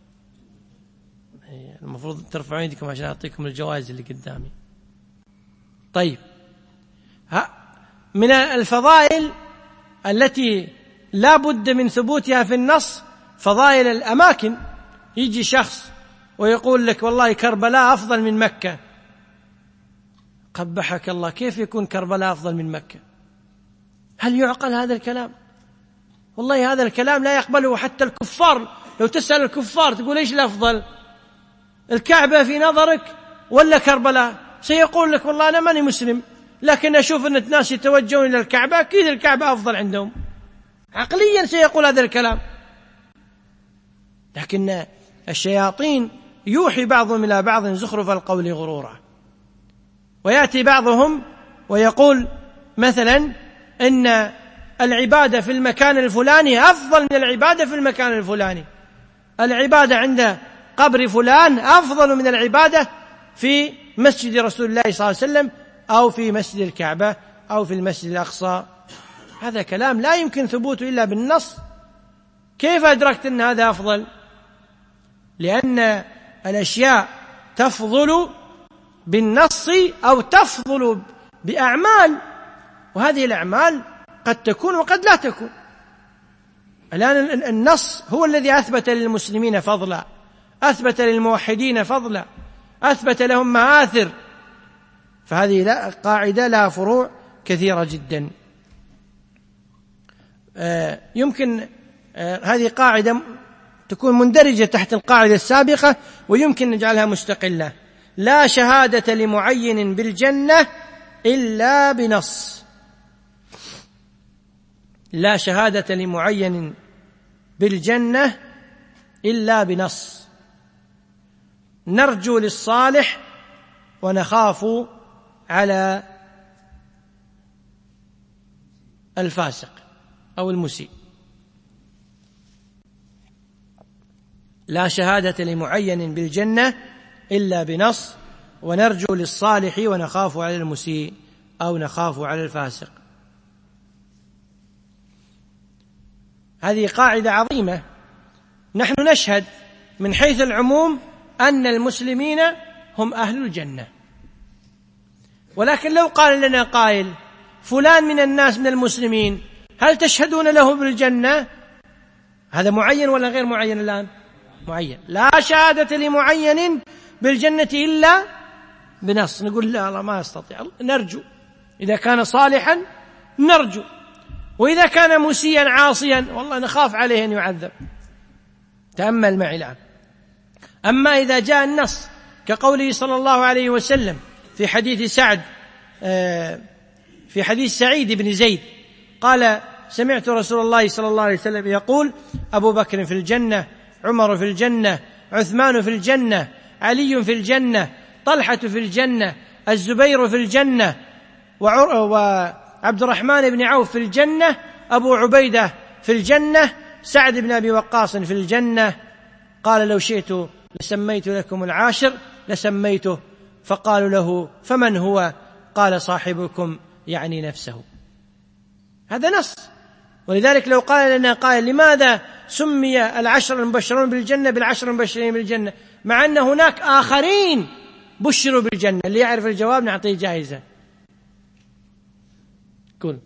المفروض ترفعون يدكم عشان أعطيكم الجوائز اللي قدامي. طيب، من الفضائل التي لا بد من ثبوتها في النص فضائل الأماكن. يجي شخص ويقول لك: والله كربلاء أفضل من مكة. قبحك الله، كيف يكون كربلاء أفضل من مكة؟ هل يعقل هذا الكلام؟ والله هذا الكلام لا يقبله حتى الكفار. لو تسأل الكفار تقول: إيش الأفضل، الكعبة في نظرك ولا كربلاء؟ سيقول لك: والله أنا ماني مسلم، لكن أشوف أن الناس يتوجهون إلى الكعبة، أكيد الكعبة أفضل عندهم. عقليا سيقول هذا الكلام. لكن الشياطين يوحي بعضهم إلى بعض زخرف القول غرورا. ويأتي بعضهم ويقول مثلا إن العبادة في المكان الفلاني أفضل من العبادة في المكان الفلاني، العبادة عند قبر فلان أفضل من العبادة في مسجد رسول الله صلى الله عليه وسلم أو في مسجد الكعبة أو في المسجد الأقصى. هذا كلام لا يمكن ثبوته إلا بالنص. كيف أدركت أن هذا أفضل؟ لأن الأشياء تفضل بالنص أو تفضل بأعمال، وهذه الأعمال قد تكون وقد لا تكون. الآن النص هو الذي أثبت للمسلمين فضلا، أثبت للموحدين فضلا، أثبت لهم مآثر. فهذه قاعدة لها فروع كثيرة جدا. يمكن هذه قاعدة تكون مندرجة تحت القاعدة السابقة، ويمكن نجعلها مستقلة: لا شهادة لمعين بالجنة إلا بنص. لا شهادة لمعين بالجنة إلا بنص. نرجو للصالح ونخاف على الفاسق أو المسيء. لا شهادة لمعين بالجنة إلا بنص، ونرجو للصالح ونخاف على المسيء أو نخاف على الفاسق. هذه قاعدة عظيمة. نحن نشهد من حيث العموم أن المسلمين هم أهل الجنة، ولكن لو قال لنا قائل: فلان من الناس من المسلمين هل تشهدون له بالجنة؟ هذا معين ولا غير معين الآن؟ معين. لا شهادة لمعين بالجنة إلا بنص. نقول: لا الله ما أستطيع. نرجو إذا كان صالحا نرجو، وإذا كان مسيئا عاصيا والله نخاف عليه أن يعذب. تأمل معي الآن. أما إذا جاء النص كقوله صلى الله عليه وسلم في حديث في حديث سعيد بن زيد قال: سمعت رسول الله صلى الله عليه وسلم يقول: أبو بكر في الجنة، عمر في الجنة، عثمان في الجنة، علي في الجنة، طلحة في الجنة، الزبير في الجنة، وعبد الرحمن بن عوف في الجنة، أبو عبيدة في الجنة، سعد بن أبي وقاص في الجنة. قال: لو شئت لسميت لكم العاشر لسميته. فقالوا له: فمن هو؟ قال: صاحبكم، يعني نفسه. هذا نص. ولذلك لو قال لنا قائل: لماذا سمي العشر المبشرون بالجنة بالعشر المبشرين بالجنة مع أن هناك آخرين بشروا بالجنة؟ اللي يعرف الجواب نعطيه جائزة. قل.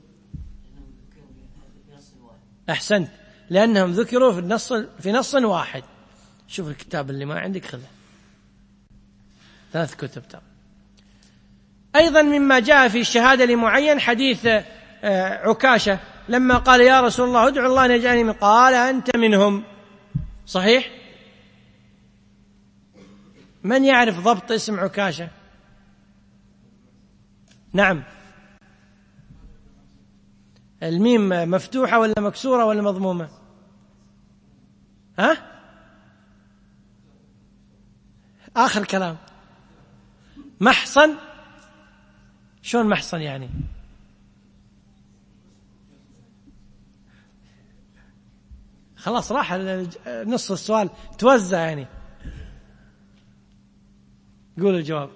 أحسنت، لأنهم ذكروا في نص واحد. شوف الكتاب اللي ما عندك خذه، 3 كتب. أيضا مما جاء في الشهادة لمعين حديث عكاشة لما قال: يا رسول الله ادعو الله أن يجعلني من. قال: أنت منهم. صحيح؟ من يعرف ضبط اسم عكاشة؟ نعم. الميم مفتوحة ولا مكسورة ولا مضمومة؟ آخر كلام. محصن. شلون محصن يعني؟ خلاص راح نص السؤال توزع يعني. قول الجواب.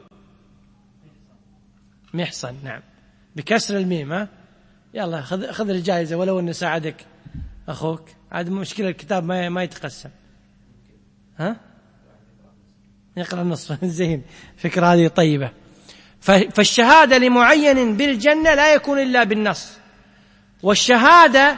محصن، نعم، بكسر الميم. ها يلا خذ الجائزة ولو أن ساعدك أخوك. عاد مشكلة الكتاب ما يتقسم. ها يقرأ النص. زين، فكرة هذه طيبة. فالشهادة لمعين بالجنة لا يكون إلا بالنص، والشهادة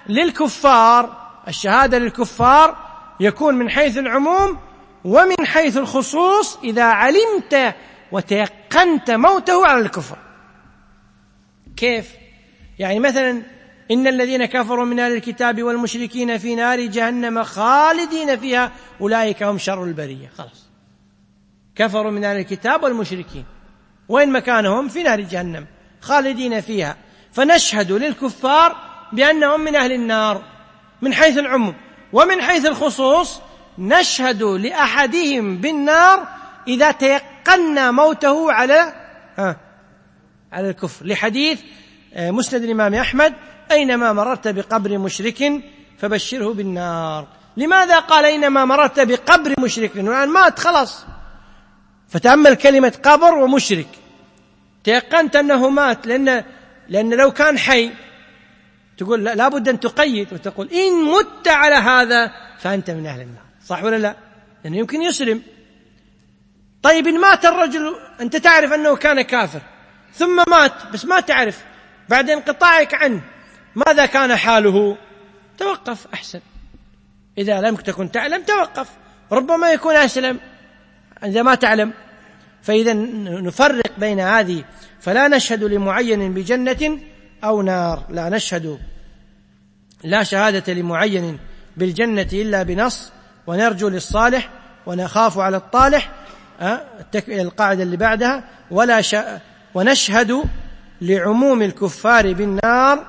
للكفار يكون من حيث العموم ومن حيث الخصوص إذا علمت وتيقنت موته على الكفر. كيف؟ يعني مثلا إن الذين كفروا من أهل الكتاب والمشركين في نار جهنم خالدين فيها أولئك هم شر البرية. خلاص، كفروا من أهل الكتاب والمشركين، وين مكانهم؟ في نار جهنم خالدين فيها. فنشهد للكفار بأنهم من أهل النار من حيث العموم، ومن حيث الخصوص نشهد لأحدهم بالنار إذا تيقنا موته على الكفر، لحديث مسند الإمام أحمد: أينما مررت بقبر مشرك فبشره بالنار. لماذا قال أينما مررت بقبر مشرك؟ لأنه مات خلاص. فتأمل كلمة قبر ومشرك، تيقنت أنه مات، لأن لو كان حي تقول لا بد أن تقيد وتقول إن مت على هذا فأنت من أهل النار، صح ولا لا؟ لأنه يمكن يسلم. طيب إن مات الرجل أنت تعرف أنه كان كافر ثم مات، بس ما تعرف بعد انقطاعك عنه ماذا كان حاله، توقف أحسن. إذا لم تكن تعلم توقف، ربما يكون أسلم إذا ما تعلم. فإذا نفرق بين هذه، فلا نشهد لمعين بجنة أو نار، لا نشهد، لا شهادة لمعين بالجنة إلا بنص، ونرجو للصالح ونخاف على الطالح. القاعدة اللي بعدها: ونشهد لعموم الكفار بالنار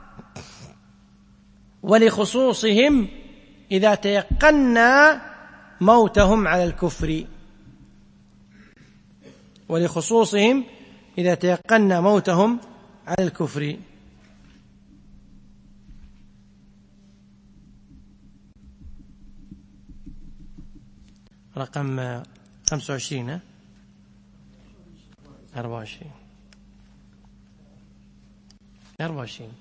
ولخصوصهم إذا تيقنا موتهم على الكفر. ولخصوصهم إذا تيقنا موتهم على الكفر. رقم 25 24.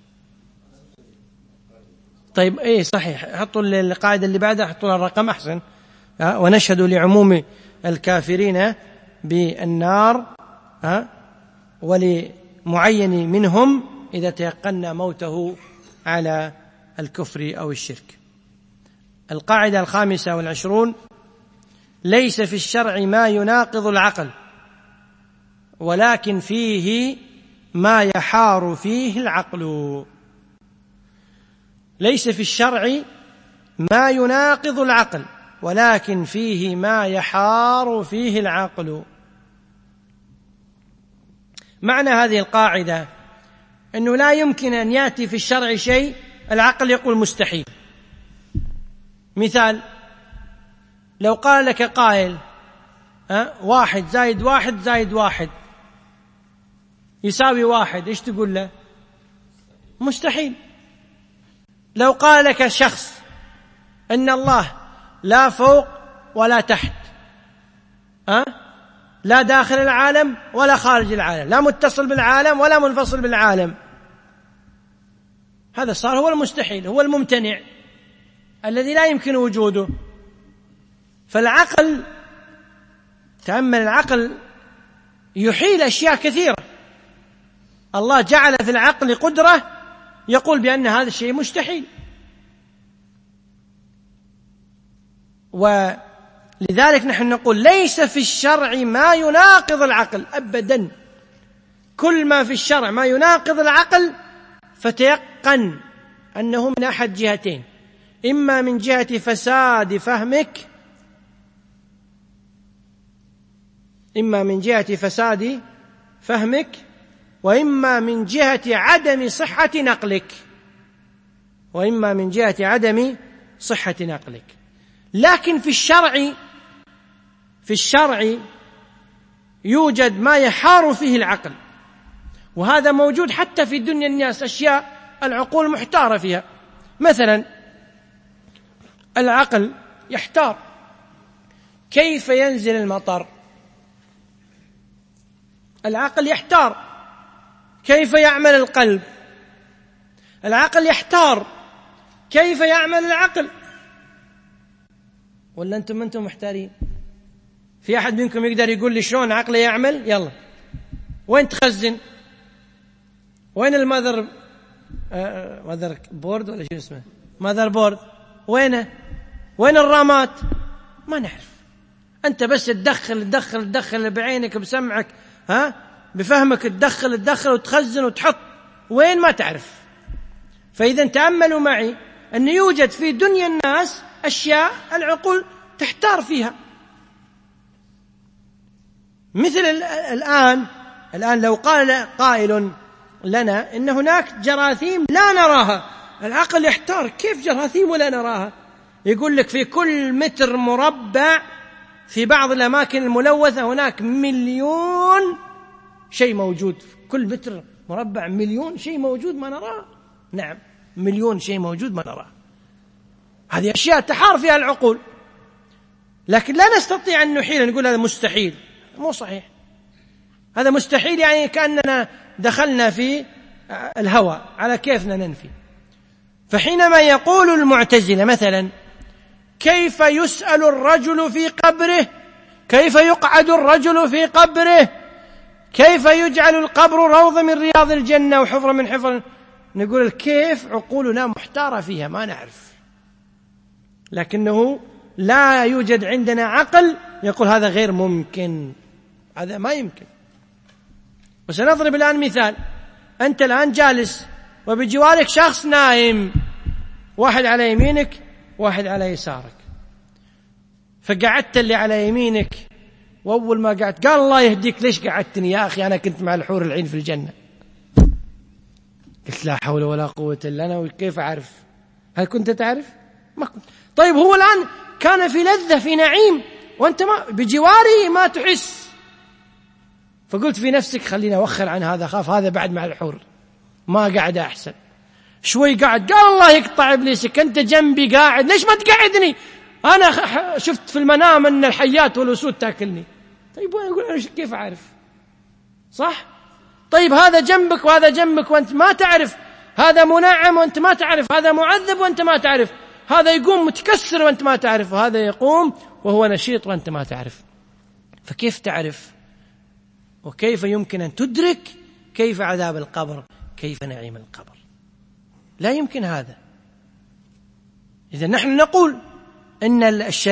طيب ايه صحيح، حطوا القاعدة اللي بعدها، حطوا الرقم أحسن. ونشهد لعموم الكافرين بالنار ولمعين منهم إذا تيقنا موته على الكفر أو الشرك. القاعدة 25: ليس في الشرع ما يناقض العقل، ولكن فيه ما يحار فيه العقل. ليس في الشرع ما يناقض العقل، ولكن فيه ما يحار فيه العقل. معنى هذه القاعدة أنه لا يمكن أن يأتي في الشرع شيء العقل يقول مستحيل. مثال: لو قال لك قائل 1 زائد 1 زائد 1 يساوي 1، إيش تقول له؟ مستحيل. لو قال لك شخص أن الله لا فوق ولا تحت، لا داخل العالم ولا خارج العالم، لا متصل بالعالم ولا منفصل بالعالم، هذا صار هو المستحيل، هو الممتنع الذي لا يمكن وجوده. فالعقل، تأمل، العقل يحيل أشياء كثيرة. الله جعل في العقل قدرة يقول بأن هذا الشيء مستحيل. ولذلك نحن نقول ليس في الشرع ما يناقض العقل أبدا. كل ما في الشرع ما يناقض العقل فتيقن أنه من أحد جهتين: إما من جهة فساد فهمك، وإما من جهة عدم صحة نقلك. لكن في الشرع يوجد ما يحار فيه العقل، وهذا موجود حتى في دنيا الناس، أشياء العقول محتارة فيها. مثلا العقل يحتار كيف ينزل المطر، العقل يحتار كيف يعمل القلب، العقل يحتار كيف يعمل العقل. ولا أنتم محتارين؟ في أحد منكم يقدر يقول لي شلون عقله يعمل؟ يلا، وين تخزن؟ وين المذر بورد ولا شو اسمه؟ ماذر بورد وينه؟ وين الرامات؟ ما نعرف. أنت بس تدخل بعينك بسمعك، بفهمك تدخل وتخزن وتحط، وين ما تعرف. فإذا تأملوا معي أن يوجد في دنيا الناس أشياء العقول تحتار فيها. مثل الآن لو قال قائل لنا إن هناك جراثيم لا نراها، العقل يحتار كيف جراثيم ولا نراها؟ يقول لك في كل متر مربع في بعض الأماكن الملوثة هناك 1,000,000 شيء موجود. في كل متر مربع 1,000,000 شيء موجود ما نراه. نعم، 1,000,000 شيء موجود ما نراه. هذه أشياء تحار فيها العقول، لكن لا نستطيع أن نحيل، نقول هذا مستحيل. مو صحيح، هذا مستحيل يعني كأننا دخلنا في الهواء على كيفنا ننفي. فحينما يقول المعتزلة مثلا كيف يسأل الرجل في قبره، كيف يقعد الرجل في قبره، كيف يجعل القبر روضة من رياض الجنة وحفرة من حفر، نقول كيف عقولنا محتارة فيها ما نعرف، لكنه لا يوجد عندنا عقل يقول هذا غير ممكن، هذا ما يمكن. وسنضرب الآن مثال. أنت الآن جالس وبجوارك شخص نائم، واحد على يمينك واحد على يسارك، فقعدت اللي على يمينك، وأول ما قعدت قال الله يهديك ليش قعدتني يا أخي، أنا كنت مع الحور العين في الجنة. قلت لا حول ولا قوة إلا أنا، وكيف أعرف؟ هل كنت تعرف؟ ما كنت. طيب هو الآن كان في لذة في نعيم وأنت ما بجواري ما تحس، فقلت في نفسك خلينا أوخر عن هذا، خاف هذا بعد مع الحور ما قاعد أحسن. شوي قاعد قال الله يقطع إبليسك، أنت جنبي قاعد ليش ما تقعدني؟ أنا شفت في المنام أن الحيات والأسود تأكلني. طيب وأنا أقول أنا كيف أعرف؟ صح؟ طيب هذا جنبك وهذا جنبك وأنت ما تعرف، هذا منعم وأنت ما تعرف، هذا معذب وأنت ما تعرف، هذا يقوم متكسر وأنت ما تعرف، وهذا يقوم وهو نشيط وأنت ما تعرف. فكيف تعرف؟ وكيف يمكن أن تدرك كيف عذاب القبر، كيف نعيم القبر؟ لا يمكن هذا. إذا نحن نقول إن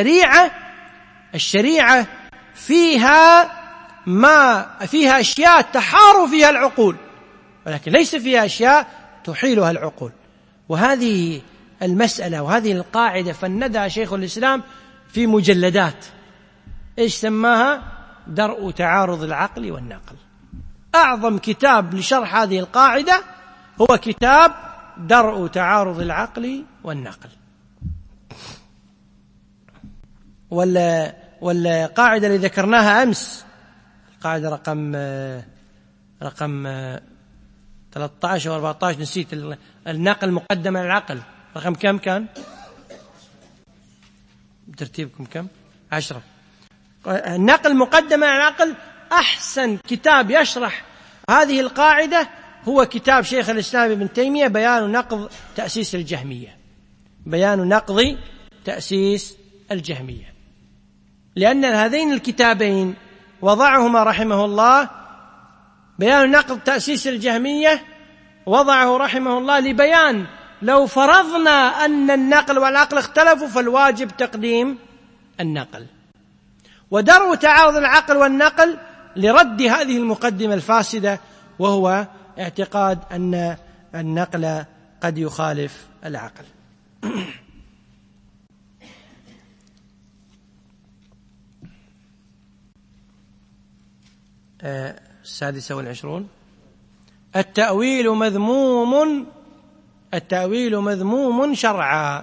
الشريعة فيها أشياء تحار فيها العقول، ولكن ليس فيها أشياء تحيلها العقول. وهذه المسألة وهذه القاعدة فندها شيخ الإسلام في مجلدات، إيش سماها؟ درء تعارض العقل والنقل. أعظم كتاب لشرح هذه القاعدة هو كتاب درء تعارض العقل والنقل. والقاعدة اللي ذكرناها أمس، القاعدة رقم 13 و 14 نسيت، النقل مقدم على العقل، رقم كم كان؟ بترتيبكم كم؟ 10. النقل مقدم على العقل. أحسن كتاب يشرح هذه القاعدة هو كتاب شيخ الإسلام ابن تيمية، بيان نقض تأسيس الجهمية، بيان نقض تأسيس الجهمية. لأن هذين الكتابين وضعهما رحمه الله، بيان نقض تأسيس الجهمية وضعه رحمه الله لبيان لو فرضنا أن النقل والعقل اختلفوا فالواجب تقديم النقل، ودرء تعارض العقل والنقل لرد هذه المقدمة الفاسدة، وهو اعتقاد أن النقل قد يخالف العقل. السادسة والعشرون، التأويل مذموم شرعا.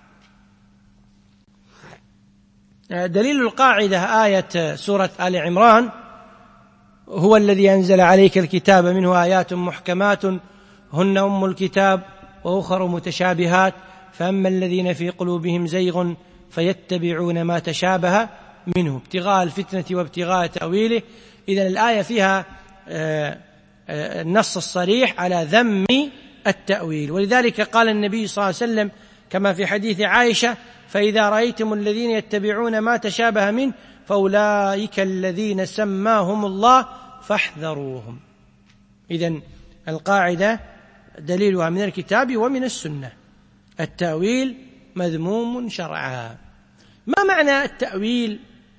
دليل القاعدة آية سورة آل عمران: هو الذي أنزل عليك الكتاب منه آيات محكمات هن أم الكتاب وأخر متشابهات فأما الذين في قلوبهم زيغ فيتبعون ما تشابه منه ابتغاء الفتنة وابتغاء تأويله. إذن الآية فيها النص الصريح على ذم التأويل، ولذلك قال النبي صلى الله عليه وسلم كما في حديث عائشة: فإذا رأيتم الذين يتبعون ما تشابه منه فأولئك الذين سماهم الله فاحذروهم. إذن القاعدة دليلها من الكتاب ومن السنة: التأويل مذموم شرعا. ما معنى التأويل؟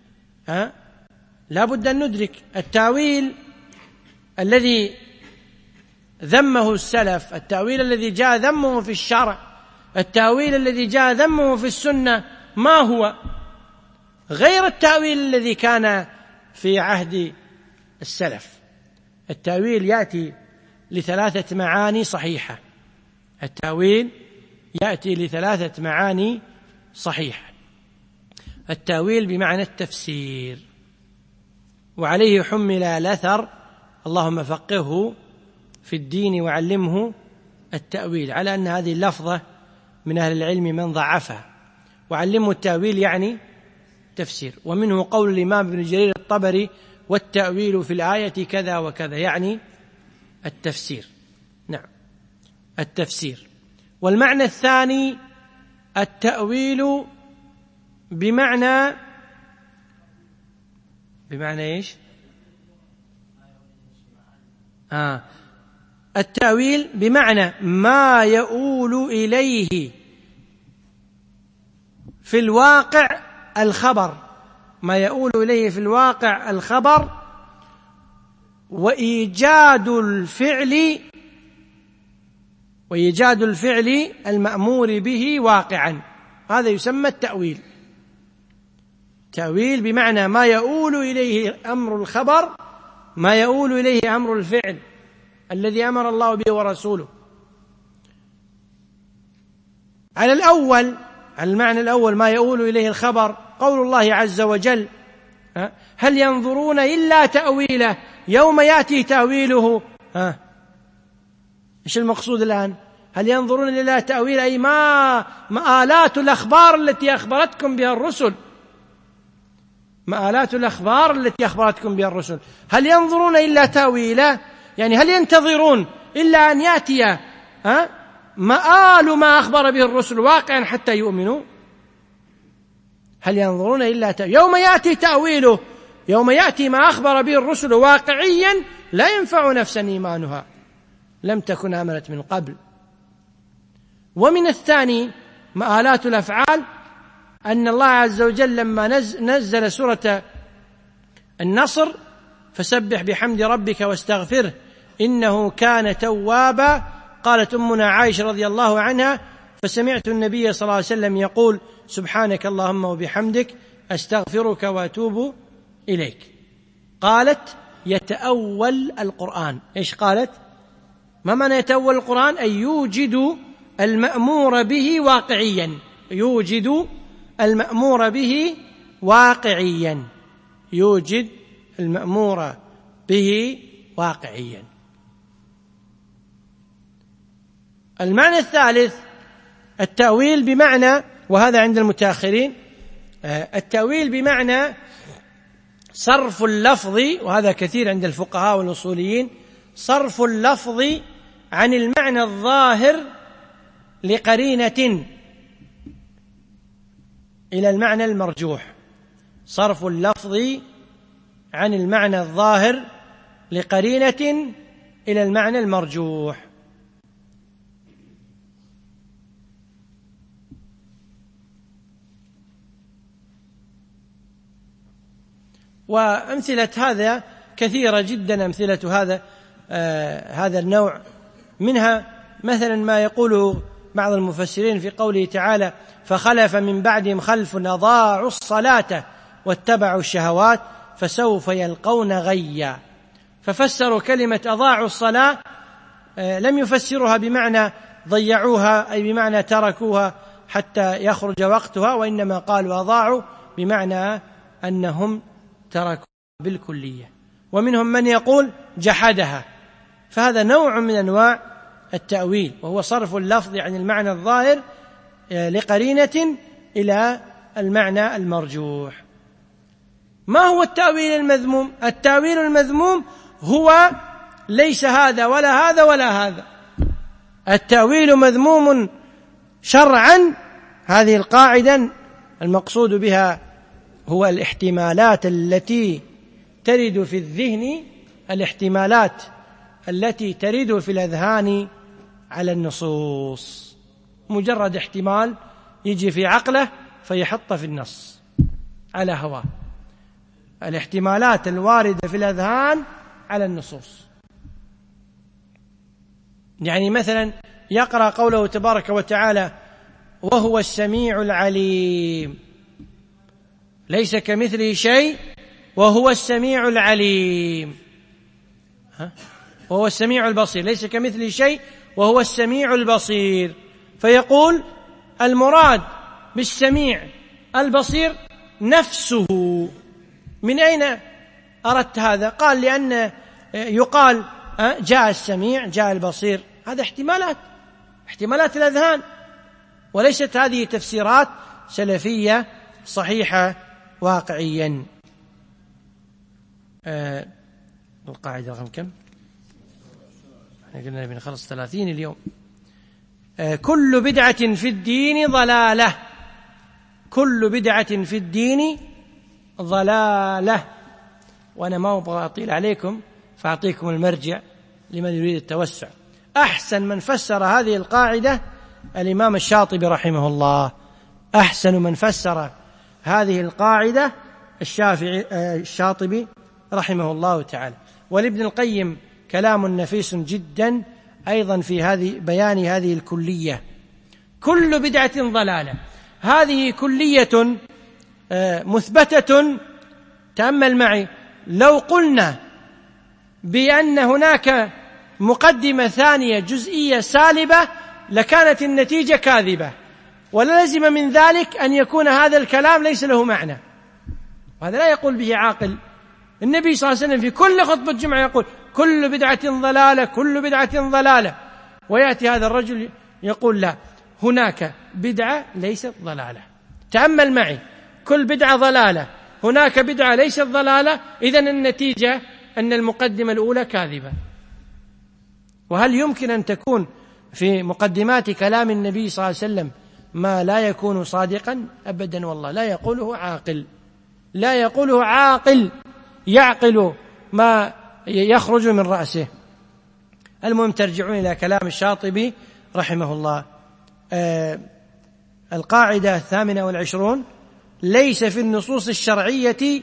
لا بد أن ندرك التأويل الذي ذمه السلف، التأويل الذي جاء ذمه في الشرع، التأويل الذي جاء ذمه في السنة، ما هو؟ غير التأويل الذي كان في عهد السلف. التأويل يأتي لثلاثة معاني صحيحة. التأويل يأتي لثلاثة معاني صحيحة. التأويل بمعنى التفسير، وعليه حمل الأثر: اللهم فقهه في الدين وعلمه التأويل، على أن هذه اللفظة من أهل العلم من ضعفها. وعلمه التأويل يعني تفسير. ومنه قول الإمام ابن جرير الطبري: والتأويل في الآية كذا وكذا، يعني التفسير. نعم، التفسير. والمعنى الثاني التأويل بمعنى إيش؟ التأويل بمعنى ما يؤول إليه في الواقع الخبر، ما يؤول إليه في الواقع الخبر، وإيجاد الفعل المأمور به واقعا. هذا يسمى التأويل. تأويل بمعنى ما يؤول إليه أمر الخبر، ما يؤول إليه أمر الفعل الذي أمر الله به ورسوله. على المعنى الأول ما يؤول إليه الخبر، قول الله عز وجل: هل ينظرون إلا تأويله يوم يأتي تأويله. إيش المقصود الآن؟ هل ينظرون إلا تأويله أي مآلات الأخبار التي أخبرتكم بها الرسل، مآلات الأخبار التي أخبرتكم بها الرسل. هل ينظرون إلا تأويله يعني هل ينتظرون إلا أن يأتي مآل ما أخبر به الرسل واقعا حتى يؤمنوا؟ هل ينظرون إلا يوم يأتي تأويله، يوم يأتي ما أخبر به الرسل واقعيا لا ينفع نفسا إيمانها لم تكن آمنت من قبل. ومن الثاني مآلات الأفعال، أن الله عز وجل لما نزل سورة النصر: فسبح بحمد ربك واستغفره إنه كان توابا، قالت أمنا عائشة رضي الله عنها: فسمعت النبي صلى الله عليه وسلم يقول: سبحانك اللهم وبحمدك أستغفرك وأتوب إليك. قالت: يتأول القرآن. إيش قالت؟ ما معنى يتأول القرآن؟ أي يوجد المأمور به واقعيا، يوجد المأمور به واقعيا، يوجد المأمور به واقعيا. المعنى الثالث التأويل بمعنى، وهذا عند المتأخرين، التأويل بمعنى صرف اللفظ، وهذا كثير عند الفقهاء والأصوليين، صرف اللفظ عن المعنى الظاهر لقرينة إلى المعنى المرجوح، صرف اللفظ عن المعنى الظاهر لقرينة إلى المعنى المرجوح. وأمثلة هذا كثيرة جدا، أمثلة هذا النوع، منها مثلا ما يقوله بعض المفسرين في قوله تعالى: فخلف من بعدهم خلف أضاعوا الصلاة واتبعوا الشهوات فسوف يلقون غيا. ففسروا كلمة أضاعوا الصلاة، لم يفسرها بمعنى ضيعوها أي بمعنى تركوها حتى يخرج وقتها، وإنما قالوا أضاعوا بمعنى أنهم تركوا بالكلية. ومنهم من يقول جحدها. فهذا نوع من أنواع التأويل، وهو صرف اللفظ عن المعنى الظاهر لقرينة إلى المعنى المرجوح. ما هو التأويل المذموم؟ التأويل المذموم هو ليس هذا ولا هذا ولا هذا. التأويل مذموم شرعا. هذه القاعدة المقصود بها هو الاحتمالات التي ترد في الذهن، الاحتمالات التي ترد في الأذهان على النصوص. مجرد احتمال يجي في عقله فيحط في النص على هواه. الاحتمالات الواردة في الأذهان على النصوص، يعني مثلا يقرأ قوله تبارك وتعالى: وهو السميع العليم، ليس كمثله شيء وهو السميع العليم، وهو السميع البصير، ليس كمثله شيء وهو السميع البصير. فيقول المراد بالسميع البصير نفسه. من أين أردت هذا؟ قال لأن يقال جاء السميع جاء البصير، هذا احتمالات الأذهان، وليست هذه تفسيرات سلفية صحيحة واقعيا. القاعدة رقم كم؟ احنا قلنا بنخلص 30 اليوم. كل بدعة في الدين ضلالة، كل بدعة في الدين ضلالة. وأنا ما أبغى أطيل عليكم فأعطيكم المرجع لمن يريد التوسع. أحسن من فسر هذه القاعدة الإمام الشاطبي رحمه الله. أحسن من فسر هذه القاعدة الشاطبي رحمه الله تعالى. ولابن القيم كلام نفيس جدا أيضا في بيان هذه الكلية. كل بدعة ضلالة، هذه كلية مثبتة. تأمل معي، لو قلنا بأن هناك مقدمة ثانية جزئية سالبة لكانت النتيجة كاذبة، ولازم من ذلك أن يكون هذا الكلام ليس له معنى، وهذا لا يقول به عاقل. النبي صلى الله عليه وسلم في كل خطبة جمعة يقول: كل بدعة ضلالة، كل بدعة ضلالة. ويأتي هذا الرجل يقول: لا، هناك بدعة ليست ضلالة. تأمل معي، كل بدعة ضلالة، هناك بدعة ليست ضلالة، إذن النتيجة أن المقدمة الأولى كاذبة. وهل يمكن أن تكون في مقدمات كلام النبي صلى الله عليه وسلم ما لا يكون صادقا؟ أبدا والله، لا يقوله عاقل، لا يقوله عاقل يعقل ما يخرج من رأسه. المهم ترجعون إلى كلام الشاطبي رحمه الله. القاعدة 28: ليس في النصوص الشرعية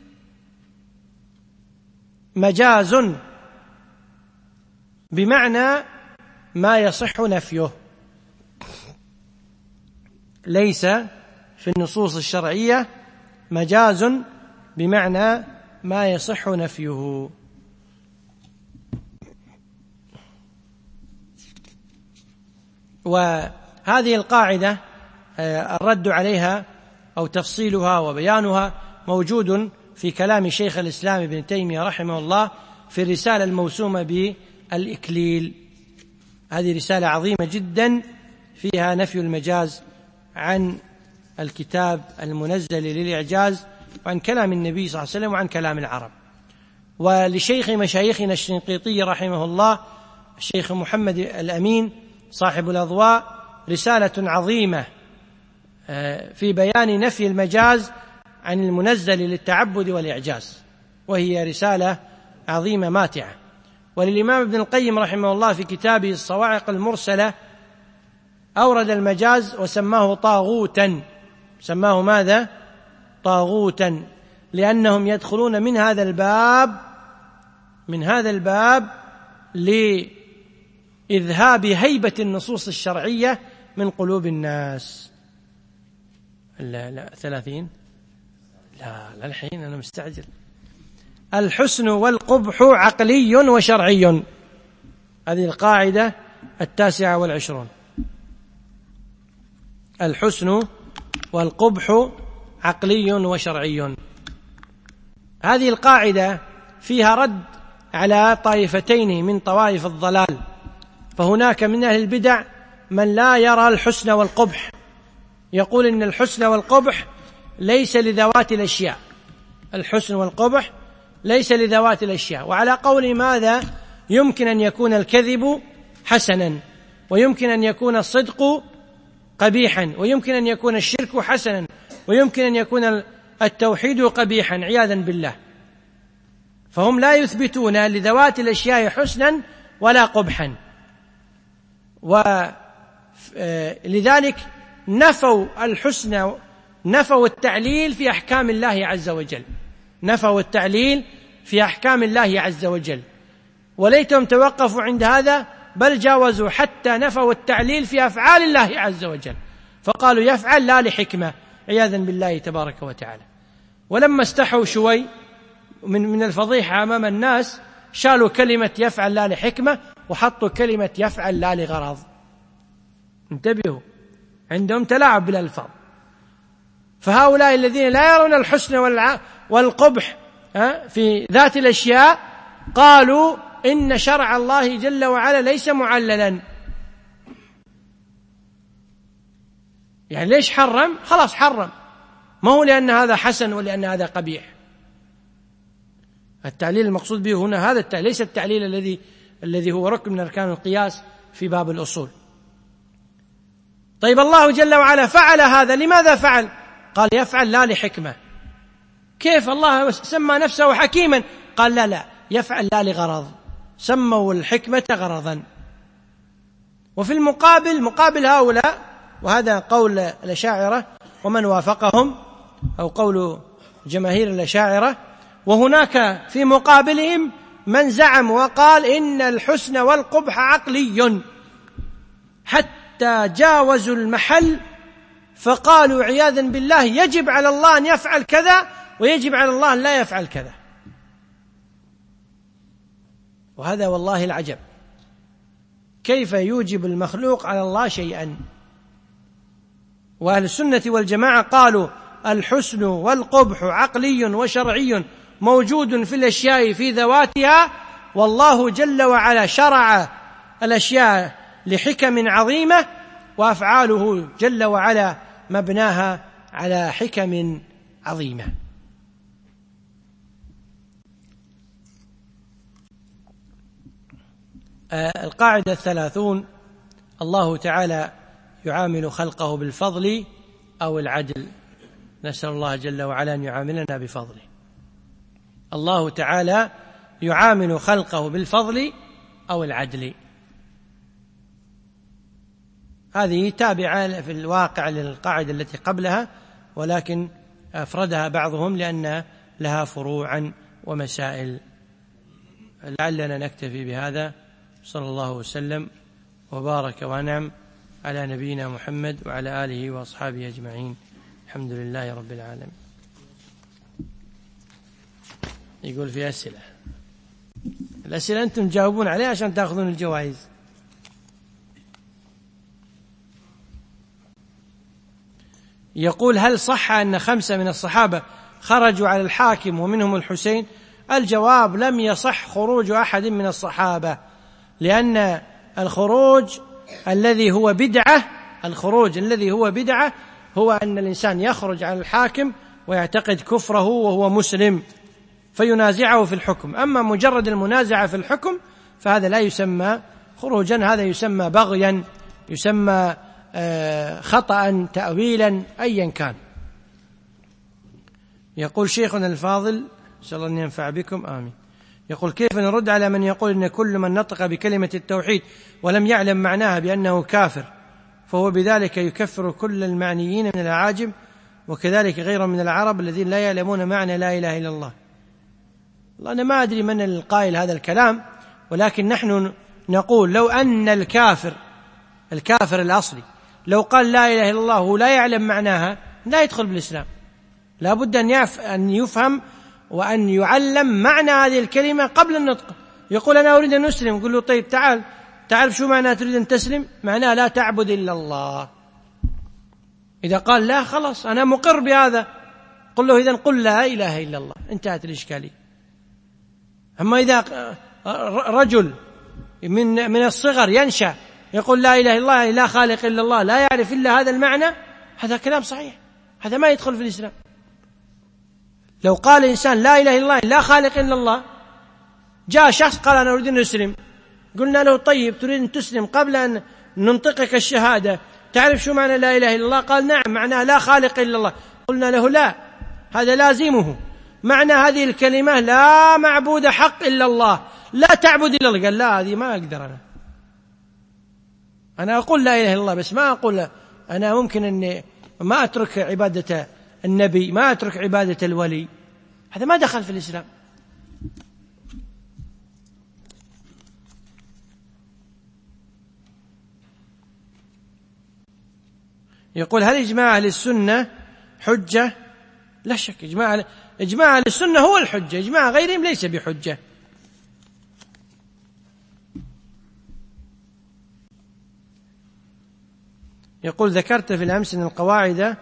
مجاز بمعنى ما يصح نفيه. ليس في النصوص الشرعية مجاز بمعنى ما يصح نفيه. وهذه القاعدة الرد عليها أو تفصيلها وبيانها موجود في كلام شيخ الإسلام ابن تيمية رحمه الله في الرسالة الموسومة بالإكليل. هذه رسالة عظيمة جدا فيها نفي المجاز عن الكتاب المنزل للإعجاز وعن كلام النبي صلى الله عليه وسلم وعن كلام العرب. ولشيخ مشايخنا الشنقيطي رحمه الله الشيخ محمد الأمين صاحب الأضواء رسالة عظيمة في بيان نفي المجاز عن المنزل للتعبد والإعجاز، وهي رسالة عظيمة ماتعة. وللإمام ابن القيم رحمه الله في كتابه الصواعق المرسلة أورد المجاز وسماه طاغوتا. سماه ماذا؟ طاغوتا، لأنهم يدخلون من هذا الباب لإذهاب هيبة النصوص الشرعية من قلوب الناس. لا 30 لا الحين أنا مستعجل. الحسن والقبح عقلي وشرعي، هذه القاعدة 29. الحسن والقبح عقلي وشرعي. هذه القاعدة فيها رد على طائفتين من طوائف الضلال. فهناك من أهل البدع من لا يرى الحسن والقبح يقول إن الحسن والقبح ليس لذوات الأشياء، الحسن والقبح ليس لذوات الأشياء. وعلى قول ماذا يمكن أن يكون الكذب حسنا، ويمكن أن يكون الصدق قبيحا، ويمكن أن يكون الشرك حسنا، ويمكن أن يكون التوحيد قبيحا عياذا بالله. فهم لا يثبتون لذوات الأشياء حسنا ولا قبحا، ولذلك نفوا الحسن، نفوا التعليل في أحكام الله عز وجل، نفوا التعليل في أحكام الله عز وجل. وليتهم توقفوا عند هذا، بل جاوزوا حتى نفوا التعليل في أفعال الله عز وجل، فقالوا يفعل لا لحكمة عياذا بالله تبارك وتعالى. ولما استحوا شوي من الفضيحة أمام الناس، شالوا كلمة يفعل لا لحكمة وحطوا كلمة يفعل لا لغرض. انتبهوا، عندهم تلاعب بالألفاظ. فهؤلاء الذين لا يرون الحسن والقبح في ذات الأشياء قالوا إن شرع الله جل وعلا ليس معللا. يعني ليش حرم؟ خلاص حرم، ما هو لأن هذا حسن ولأن هذا قبيح. التعليل المقصود به هنا هذا التعليل، ليس التعليل الذي هو ركن من أركان القياس في باب الأصول. طيب الله جل وعلا فعل هذا، لماذا فعل؟ قال يفعل لا لحكمة. كيف الله سمى نفسه حكيما؟ قال لا يفعل لا لغرض، سموا الحكمة غرضا. وفي المقابل، مقابل هؤلاء، وهذا قول الأشاعرة ومن وافقهم أو قول جماهير الأشاعرة، وهناك في مقابلهم من زعم وقال إن الحسن والقبح عقلي، حتى جاوزوا المحل فقالوا عياذا بالله يجب على الله أن يفعل كذا ويجب على الله أن لا يفعل كذا. وهذا والله العجب، كيف يوجب المخلوق على الله شيئا؟ وأهل السنة والجماعة قالوا الحسن والقبح عقلي وشرعي موجود في الأشياء في ذواتها، والله جل وعلا شرع الأشياء لحكم عظيمة، وأفعاله جل وعلا مبناها على حكم عظيمة. القاعدة 30: الله تعالى يعامل خلقه بالفضل أو العدل. نسأل الله جل وعلا أن يعاملنا بفضله. الله تعالى يعامل خلقه بالفضل أو العدل. هذه تابعة في الواقع للقاعدة التي قبلها، ولكن أفردها بعضهم لأن لها فروعا ومسائل. لعلنا نكتفي بهذا. صلى الله وسلم وبارك وأنعم على نبينا محمد وعلى آله وأصحابه أجمعين. الحمد لله رب العالمين. يقول في أسئلة، الأسئلة أنتم تجاوبون عليها عشان تأخذون الجوائز. يقول هل صح أن 5 من الصحابة خرجوا على الحاكم ومنهم الحسين؟ الجواب لم يصح خروج أحد من الصحابة، لأن الخروج الذي هو بدعة هو أن الإنسان يخرج على الحاكم ويعتقد كفره وهو مسلم فينازعه في الحكم. أما مجرد المنازعة في الحكم فهذا لا يسمى خروجا، هذا يسمى بغيا، يسمى خطأ، تأويلا، أيا كان. يقول شيخنا الفاضل نسأل الله أن ينفع بكم آمين، يقول كيف نرد على من يقول إن كل من نطق بكلمة التوحيد ولم يعلم معناها بأنه كافر، فهو بذلك يكفر كل المعنيين من الأعاجم وكذلك غيرهم من العرب الذين لا يعلمون معنى لا إله إلا الله. والله أنا ما أدري من القائل هذا الكلام، ولكن نحن نقول لو أن الكافر الأصلي لو قال لا إله إلا الله ولا يعلم معناها لا يدخل بالإسلام. لا بد أن يفهم وأن يعلم معنى هذه الكلمة قبل النطق. يقول أنا أريد أن أسلم، يقول له طيب تعرف شو معنى تريد أن تسلم؟ معناه لا تعبد إلا الله. إذا قال لا خلاص أنا مقر بهذا، قل له إذن قل لا إله إلا الله، انتهت الإشكالية. أما إذا رجل من الصغر ينشأ يقول لا إله إلا الله لا خالق إلا الله، لا يعرف إلا هذا المعنى، هذا كلام صحيح، هذا ما يدخل في الإسلام. لو قال إنسان لا إله إلا الله لا خالق إلا الله، جاء شخص قال أنا أريد أن أسلم، قلنا له طيب تريد أن تسلم قبل أن ننطقك الشهادة تعرف شو معنى لا إله إلا الله؟ قال نعم معناه لا خالق إلا الله. قلنا له لا، هذا لازمه، معنى هذه الكلمة لا معبود حق إلا الله، لا تعبد إلا الله. قال لا هذه ما أقدر، أنا أقول لا إله إلا الله بس ما أقول أنا ممكن أني ما أترك عبادة النبي، ما أترك عبادة الولي، هذا ما دخل في الإسلام. يقول هل إجماع أهل السنة حجة؟ لا شك إجماع أهل السنة هو الحجة، إجماع غيرهم ليس بحجة. يقول ذكرت في الأمس أن القواعد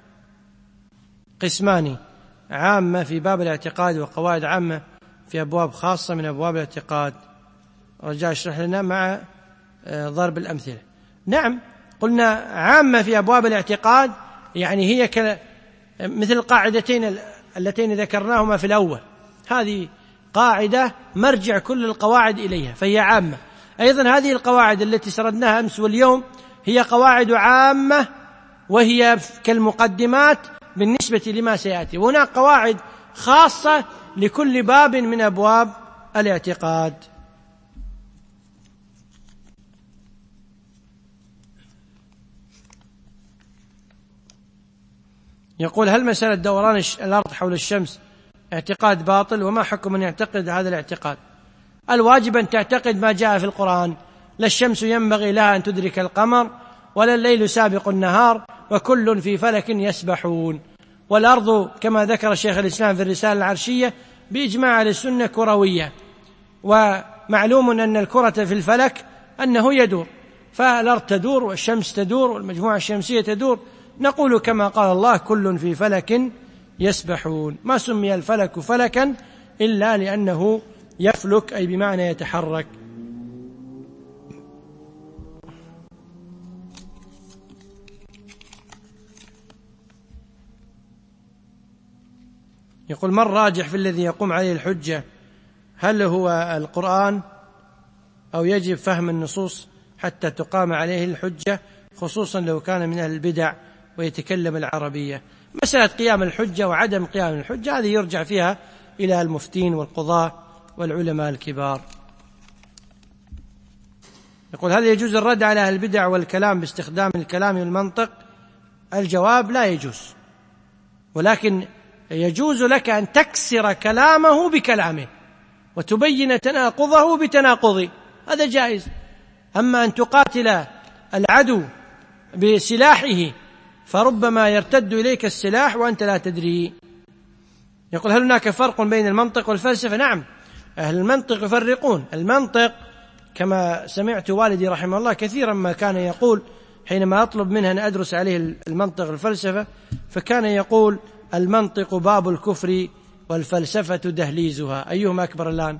قسمان، عامة في باب الاعتقاد وقواعد عامة في أبواب خاصة من أبواب الاعتقاد، رجاء اشرح لنا مع ضرب الأمثلة. نعم قلنا عامة في أبواب الاعتقاد يعني هي مثل القاعدتين اللتين ذكرناهما في الأول، هذه قاعدة مرجع كل القواعد إليها فهي عامة. أيضا هذه القواعد التي سردناها أمس واليوم هي قواعد عامة وهي كالمقدمات بالنسبة لما سيأتي، وهناك قواعد خاصة لكل باب من أبواب الاعتقاد. يقول هل مسألة دوران الأرض حول الشمس اعتقاد باطل، وما حكم من يعتقد هذا الاعتقاد؟ الواجب أن تعتقد ما جاء في القرآن، لا الشمس ينبغي لها أن تدرك القمر ولا الليل سابق النهار وكل في فلك يسبحون. والأرض كما ذكر شيخ الإسلام في الرسالة العرشية بإجماع أهل السنة كروية، ومعلوم أن الكرة في الفلك أنه يدور، فالأرض تدور والشمس تدور والمجموعة الشمسية تدور، نقول كما قال الله كل في فلك يسبحون. ما سمي الفلك فلكا إلا لأنه يفلك أي بمعنى يتحرك. يقول ما الراجح في الذي يقوم عليه الحجة، هل هو القرآن أو يجب فهم النصوص حتى تقام عليه الحجة، خصوصا لو كان من أهل البدع ويتكلم العربية؟ مسألة قيام الحجة وعدم قيام الحجة هذه يرجع فيها إلى المفتين والقضاة والعلماء الكبار. يقول هل يجوز الرد على أهل البدع والكلام باستخدام الكلام والمنطق؟ الجواب لا يجوز، ولكن يجوز لك أن تكسر كلامه بكلامه وتبين تناقضه بتناقضه، هذا جائز. أما أن تقاتل العدو بسلاحه فربما يرتد إليك السلاح وأنت لا تدري. يقول هل هناك فرق بين المنطق والفلسفة؟ نعم، أهل المنطق يفرقون. المنطق كما سمعت والدي رحمه الله كثيرا ما كان يقول حينما أطلب منه أن أدرس عليه المنطق والفلسفة، فكان يقول المنطق باب الكفر والفلسفة دهليزها، أيهما أكبر الآن؟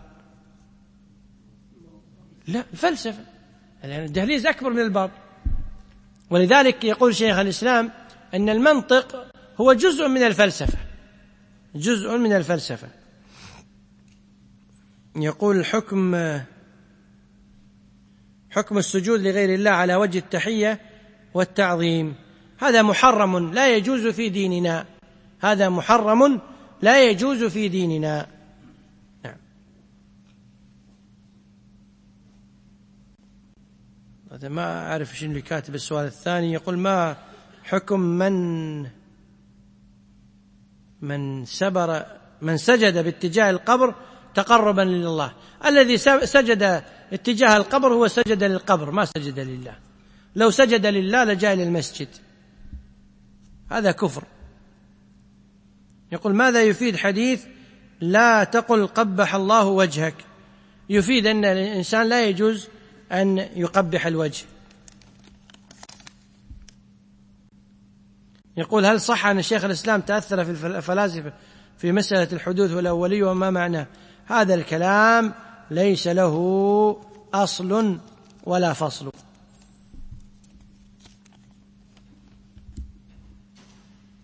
لا، الفلسفة، يعني الدهليز أكبر من الباب. ولذلك يقول شيخ الإسلام أن المنطق هو جزء من الفلسفة، جزء من الفلسفة. يقول حكم السجود لغير الله على وجه التحية والتعظيم، هذا محرم لا يجوز في ديننا، هذا محرم لا يجوز في ديننا. نعم. هذا ما أعرف شنو اللي كاتب السؤال الثاني. يقول ما حكم من سجد باتجاه القبر تقربا لله؟ الذي سجد اتجاه القبر هو سجد للقبر ما سجد لله، لو سجد لله لجاء إلى المسجد، هذا كفر. يقول ماذا يفيد حديث لا تقل قبح الله وجهك؟ يفيد أن الإنسان لا يجوز أن يقبح الوجه. يقول هل صح أن شيخ الإسلام تأثر في الفلاسفة في مسألة الحدوث والأولية وما معناه؟ هذا الكلام ليس له أصل ولا فصل.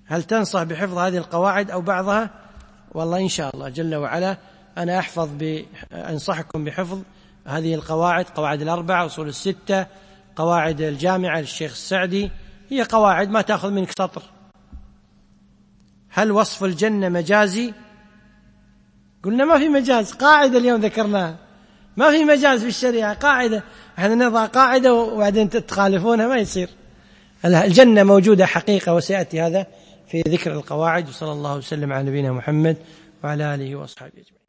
هل تنصح بحفظ هذه القواعد أو بعضها؟ والله إن شاء الله جل وعلا أنا أنصحكم بحفظ هذه القواعد، قواعد الأربعة، أصول الستة، قواعد الجامعة للشيخ السعدي. هي قواعد ما تأخذ منك سطر. هل وصف الجنة مجازي؟ قلنا ما في مجاز، قاعدة اليوم ذكرناها، ما في مجاز في الشريعة، قاعدة. احنا نضع قاعدة وبعدين تخالفونها، ما يصير. الجنة موجودة حقيقة، وسيأتي هذا في ذكر القواعد. وصلى الله وسلم على نبينا محمد وعلى آله وأصحابه أجمعين.